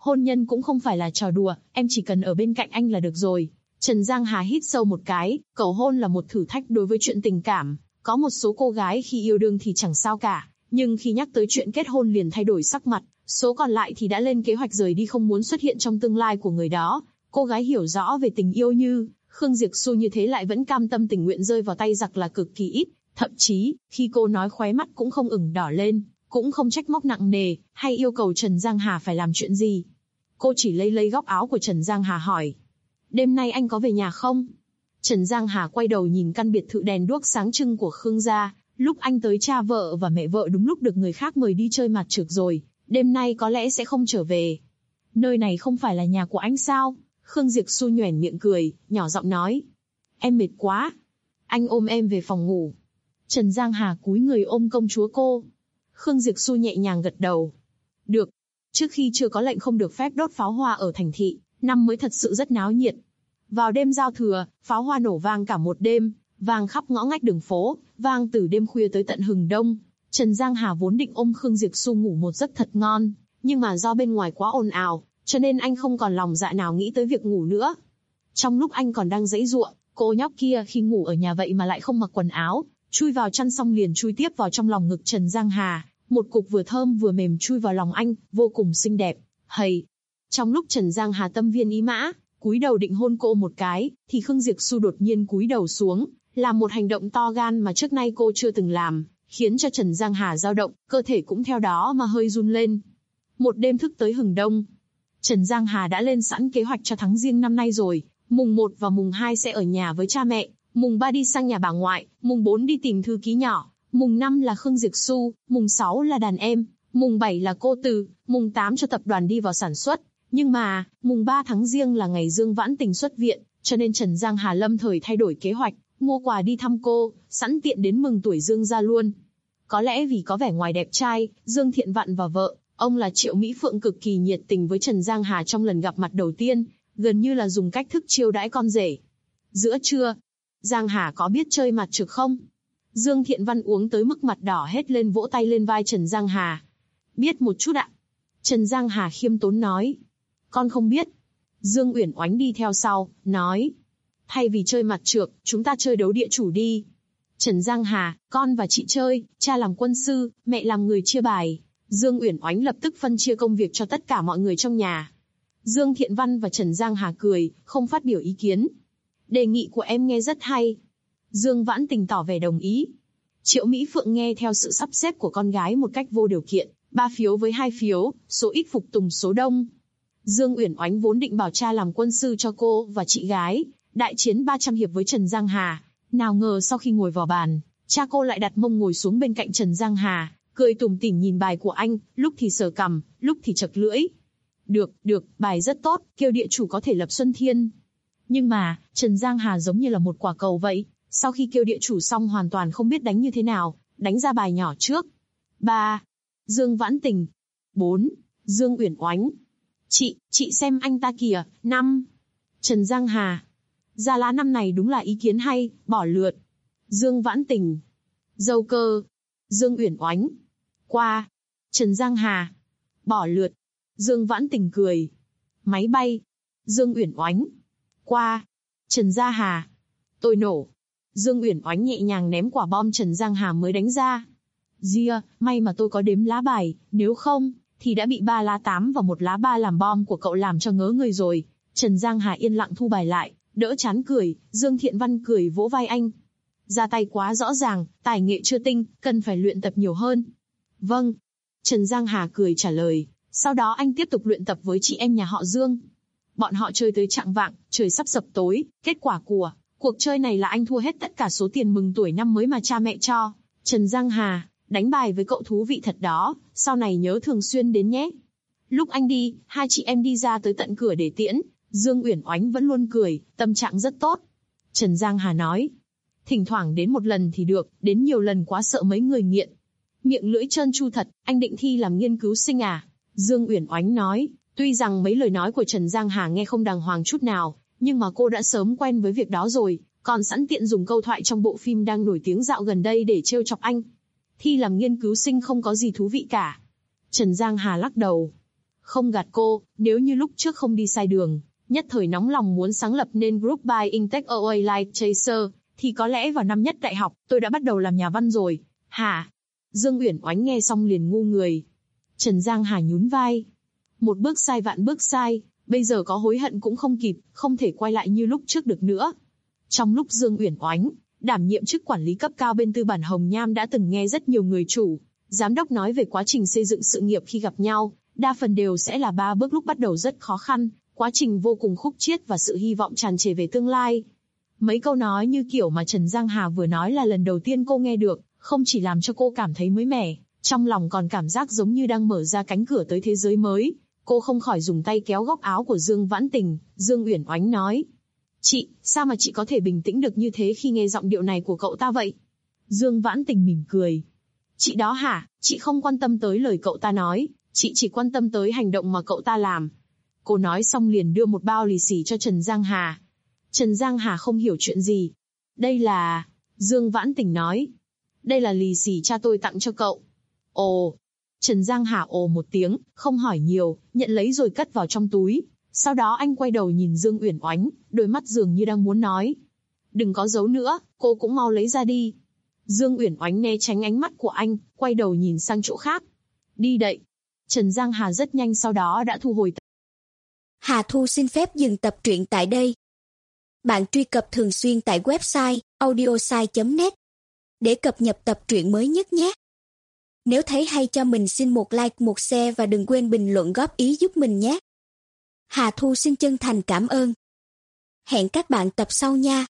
hôn nhân cũng không phải là trò đùa, em chỉ cần ở bên cạnh anh là được rồi. Trần Giang Hà hít sâu một cái, cầu hôn là một thử thách đối với chuyện tình cảm. Có một số cô gái khi yêu đương thì chẳng sao cả, nhưng khi nhắc tới chuyện kết hôn liền thay đổi sắc mặt, số còn lại thì đã lên kế hoạch rời đi không muốn xuất hiện trong tương lai của người đó. Cô gái hiểu rõ về tình yêu như Khương Diệp Xu như thế lại vẫn cam tâm tình nguyện rơi vào tay giặc là cực kỳ ít, thậm chí, khi cô nói khóe mắt cũng không ửng đỏ lên, cũng không trách móc nặng nề, hay yêu cầu Trần Giang Hà phải làm chuyện gì. Cô chỉ lấy góc áo của Trần Giang Hà hỏi. Đêm nay anh có về nhà không? Trần Giang Hà quay đầu nhìn căn biệt thự đèn đuốc sáng trưng của Khương gia, lúc anh tới cha vợ và mẹ vợ đúng lúc được người khác mời đi chơi mặt trược rồi, đêm nay có lẽ sẽ không trở về. Nơi này không phải là nhà của anh sao? Khương Diệp Xu nhoẻn miệng cười, nhỏ giọng nói. Em mệt quá. Anh ôm em về phòng ngủ. Trần Giang Hà cúi người ôm công chúa cô. Khương Diệp Xu nhẹ nhàng gật đầu. Được. Trước khi chưa có lệnh không được phép đốt pháo hoa ở thành thị, năm mới thật sự rất náo nhiệt. Vào đêm giao thừa, pháo hoa nổ vang cả một đêm, vang khắp ngõ ngách đường phố, vang từ đêm khuya tới tận hừng đông. Trần Giang Hà vốn định ôm Khương Diệp Xu ngủ một giấc thật ngon, nhưng mà do bên ngoài quá ồn ào, cho nên anh không còn lòng dạ nào nghĩ tới việc ngủ nữa. Trong lúc anh còn đang giãy giụa, cô nhóc kia khi ngủ ở nhà vậy mà lại không mặc quần áo, chui vào chăn xong liền chui tiếp vào trong lòng ngực Trần Giang Hà, một cục vừa thơm vừa mềm chui vào lòng anh, vô cùng xinh đẹp. Hầy! Trong lúc Trần Giang Hà tâm viên ý mã, cúi đầu định hôn cô một cái, thì Khương Diệp Xu đột nhiên cúi đầu xuống, làm một hành động to gan mà trước nay cô chưa từng làm, khiến cho Trần Giang Hà dao động, cơ thể cũng theo đó mà hơi run lên. Một đêm thức tới hừng đông, Trần Giang Hà đã lên sẵn kế hoạch cho tháng Giêng năm nay rồi, mùng 1 và mùng 2 sẽ ở nhà với cha mẹ, mùng 3 đi sang nhà bà ngoại, mùng 4 đi tìm thư ký nhỏ, mùng 5 là Khương Diệp Xu, mùng 6 là đàn em, mùng 7 là cô Từ, mùng 8 cho tập đoàn đi vào sản xuất. Nhưng mà, mùng 3 tháng Giêng là ngày Dương Vãn Tình xuất viện, cho nên Trần Giang Hà lâm thời thay đổi kế hoạch, mua quà đi thăm cô, sẵn tiện đến mừng tuổi Dương gia luôn. Có lẽ vì có vẻ ngoài đẹp trai, Dương Thiện Vạn và vợ, ông là Triệu Mỹ Phượng cực kỳ nhiệt tình với Trần Giang Hà trong lần gặp mặt đầu tiên, gần như là dùng cách thức chiêu đãi con rể. Giữa trưa, Giang Hà có biết chơi mặt trược không? Dương Thiện Văn uống tới mức mặt đỏ hết lên vỗ tay lên vai Trần Giang Hà. Biết một chút ạ. Trần Giang Hà khiêm tốn nói. Con không biết. Dương Uyển Oánh đi theo sau, nói. Thay vì chơi mặt trược, chúng ta chơi đấu địa chủ đi. Trần Giang Hà, con và chị chơi, cha làm quân sư, mẹ làm người chia bài. Dương Uyển Oánh lập tức phân chia công việc cho tất cả mọi người trong nhà. Dương Thiện Văn và Trần Giang Hà cười, không phát biểu ý kiến. Đề nghị của em nghe rất hay. Dương Vãn Tình tỏ vẻ đồng ý. Triệu Mỹ Phượng nghe theo sự sắp xếp của con gái một cách vô điều kiện, 3 phiếu với 2 phiếu, số ít phục tùng số đông. Dương Uyển Oánh vốn định bảo cha làm quân sư cho cô và chị gái, đại chiến 300 hiệp với Trần Giang Hà. Nào ngờ sau khi ngồi vào bàn, cha cô lại đặt mông ngồi xuống bên cạnh Trần Giang Hà, cười tủm tỉm nhìn bài của anh, lúc thì sờ cằm, lúc thì chật lưỡi. Được, bài rất tốt, kêu địa chủ có thể lập Xuân Thiên. Nhưng mà, Trần Giang Hà giống như là một quả cầu vậy, sau khi kêu địa chủ xong hoàn toàn không biết đánh như thế nào, đánh ra bài nhỏ trước. 3. Dương Vãn Tình. 4. Dương Uyển Oánh. Chị xem anh ta kìa. 5. Trần Giang Hà. Gia lá năm này đúng là ý kiến hay, bỏ lượt. Dương Vãn Tình. Dâu cơ. Dương Uyển Oánh. Qua. Trần Giang Hà. Bỏ lượt. Dương Vãn Tình cười. Máy bay. Dương Uyển Oánh. Qua. Trần Gia Hà. Tôi nổ. Dương Uyển Oánh nhẹ nhàng ném quả bom Trần Giang Hà mới đánh ra. Ria, may mà tôi có đếm lá bài, nếu không, thì đã bị 3 lá 8 và 1 lá 3 làm bom của cậu làm cho ngớ người rồi. Trần Giang Hà yên lặng thu bài lại, đỡ chán cười, Dương Thiện Văn cười vỗ vai anh. Ra tay quá rõ ràng, tài nghệ chưa tinh, cần phải luyện tập nhiều hơn. Vâng. Trần Giang Hà cười trả lời, sau đó anh tiếp tục luyện tập với chị em nhà họ Dương. Bọn họ chơi tới chạng vạng, trời sắp sập tối, kết quả của cuộc chơi này là anh thua hết tất cả số tiền mừng tuổi năm mới mà cha mẹ cho. Trần Giang Hà, đánh bài với cậu thú vị thật đó, sau này nhớ thường xuyên đến nhé. Lúc anh đi, hai chị em đi ra tới tận cửa để tiễn, Dương Uyển Oánh vẫn luôn cười, tâm trạng rất tốt. Trần Giang Hà nói, thỉnh thoảng đến một lần thì được, đến nhiều lần quá sợ mấy người nghiện. Miệng lưỡi trơn tru thật, anh định thi làm nghiên cứu sinh à? Dương Uyển Oánh nói, tuy rằng mấy lời nói của Trần Giang Hà nghe không đàng hoàng chút nào, nhưng mà cô đã sớm quen với việc đó rồi, còn sẵn tiện dùng câu thoại trong bộ phim đang nổi tiếng dạo gần đây để trêu chọc anh. Thi làm nghiên cứu sinh không có gì thú vị cả. Trần Giang Hà lắc đầu. Không gạt cô, nếu như lúc trước không đi sai đường, nhất thời nóng lòng muốn sáng lập nên Group Buying Takeaway Life Chaser, thì có lẽ vào năm nhất đại học, tôi đã bắt đầu làm nhà văn rồi. Hả? Dương Uyển Oánh nghe xong liền ngu người. Trần Giang Hà nhún vai. Một bước sai vạn bước sai, bây giờ có hối hận cũng không kịp, không thể quay lại như lúc trước được nữa. Trong lúc Dương Uyển Oánh đảm nhiệm chức quản lý cấp cao bên tư bản Hồng Nham đã từng nghe rất nhiều người chủ, giám đốc nói về quá trình xây dựng sự nghiệp khi gặp nhau, đa phần đều sẽ là 3 bước lúc bắt đầu rất khó khăn, quá trình vô cùng khúc chiết và sự hy vọng tràn trề về tương lai. Mấy câu nói như kiểu mà Trần Giang Hà vừa nói là lần đầu tiên cô nghe được, không chỉ làm cho cô cảm thấy mới mẻ, trong lòng còn cảm giác giống như đang mở ra cánh cửa tới thế giới mới. Cô không khỏi dùng tay kéo góc áo của Dương Vãn Tình. Dương Uyển Oánh nói: Chị, sao mà chị có thể bình tĩnh được như thế khi nghe giọng điệu này của cậu ta vậy? Dương Vãn Tình mỉm cười. Chị đó hả, chị không quan tâm tới lời cậu ta nói, chị chỉ quan tâm tới hành động mà cậu ta làm. Cô nói xong liền đưa một bao lì xì cho Trần Giang Hà. Trần Giang Hà không hiểu chuyện gì. Đây là... Dương Vãn Tình nói. Đây là lì xì cha tôi tặng cho cậu. Ồ. Trần Giang Hà ồ một tiếng, không hỏi nhiều, nhận lấy rồi cất vào trong túi. Sau đó anh quay đầu nhìn Dương Uyển Oánh, đôi mắt dường như đang muốn nói: Đừng có giấu nữa, cô cũng mau lấy ra đi. Dương Uyển Oánh né tránh ánh mắt của anh, quay đầu nhìn sang chỗ khác. Đi đậy. Trần Giang Hà rất nhanh sau đó đã thu hồi. Hà Thu xin phép dừng tập truyện tại đây. Bạn truy cập thường xuyên tại website audiosai.net để cập nhật tập truyện mới nhất nhé. Nếu thấy hay cho mình xin một like, một share và đừng quên bình luận góp ý giúp mình nhé. Hà Thu xin chân thành cảm ơn. Hẹn các bạn tập sau nha.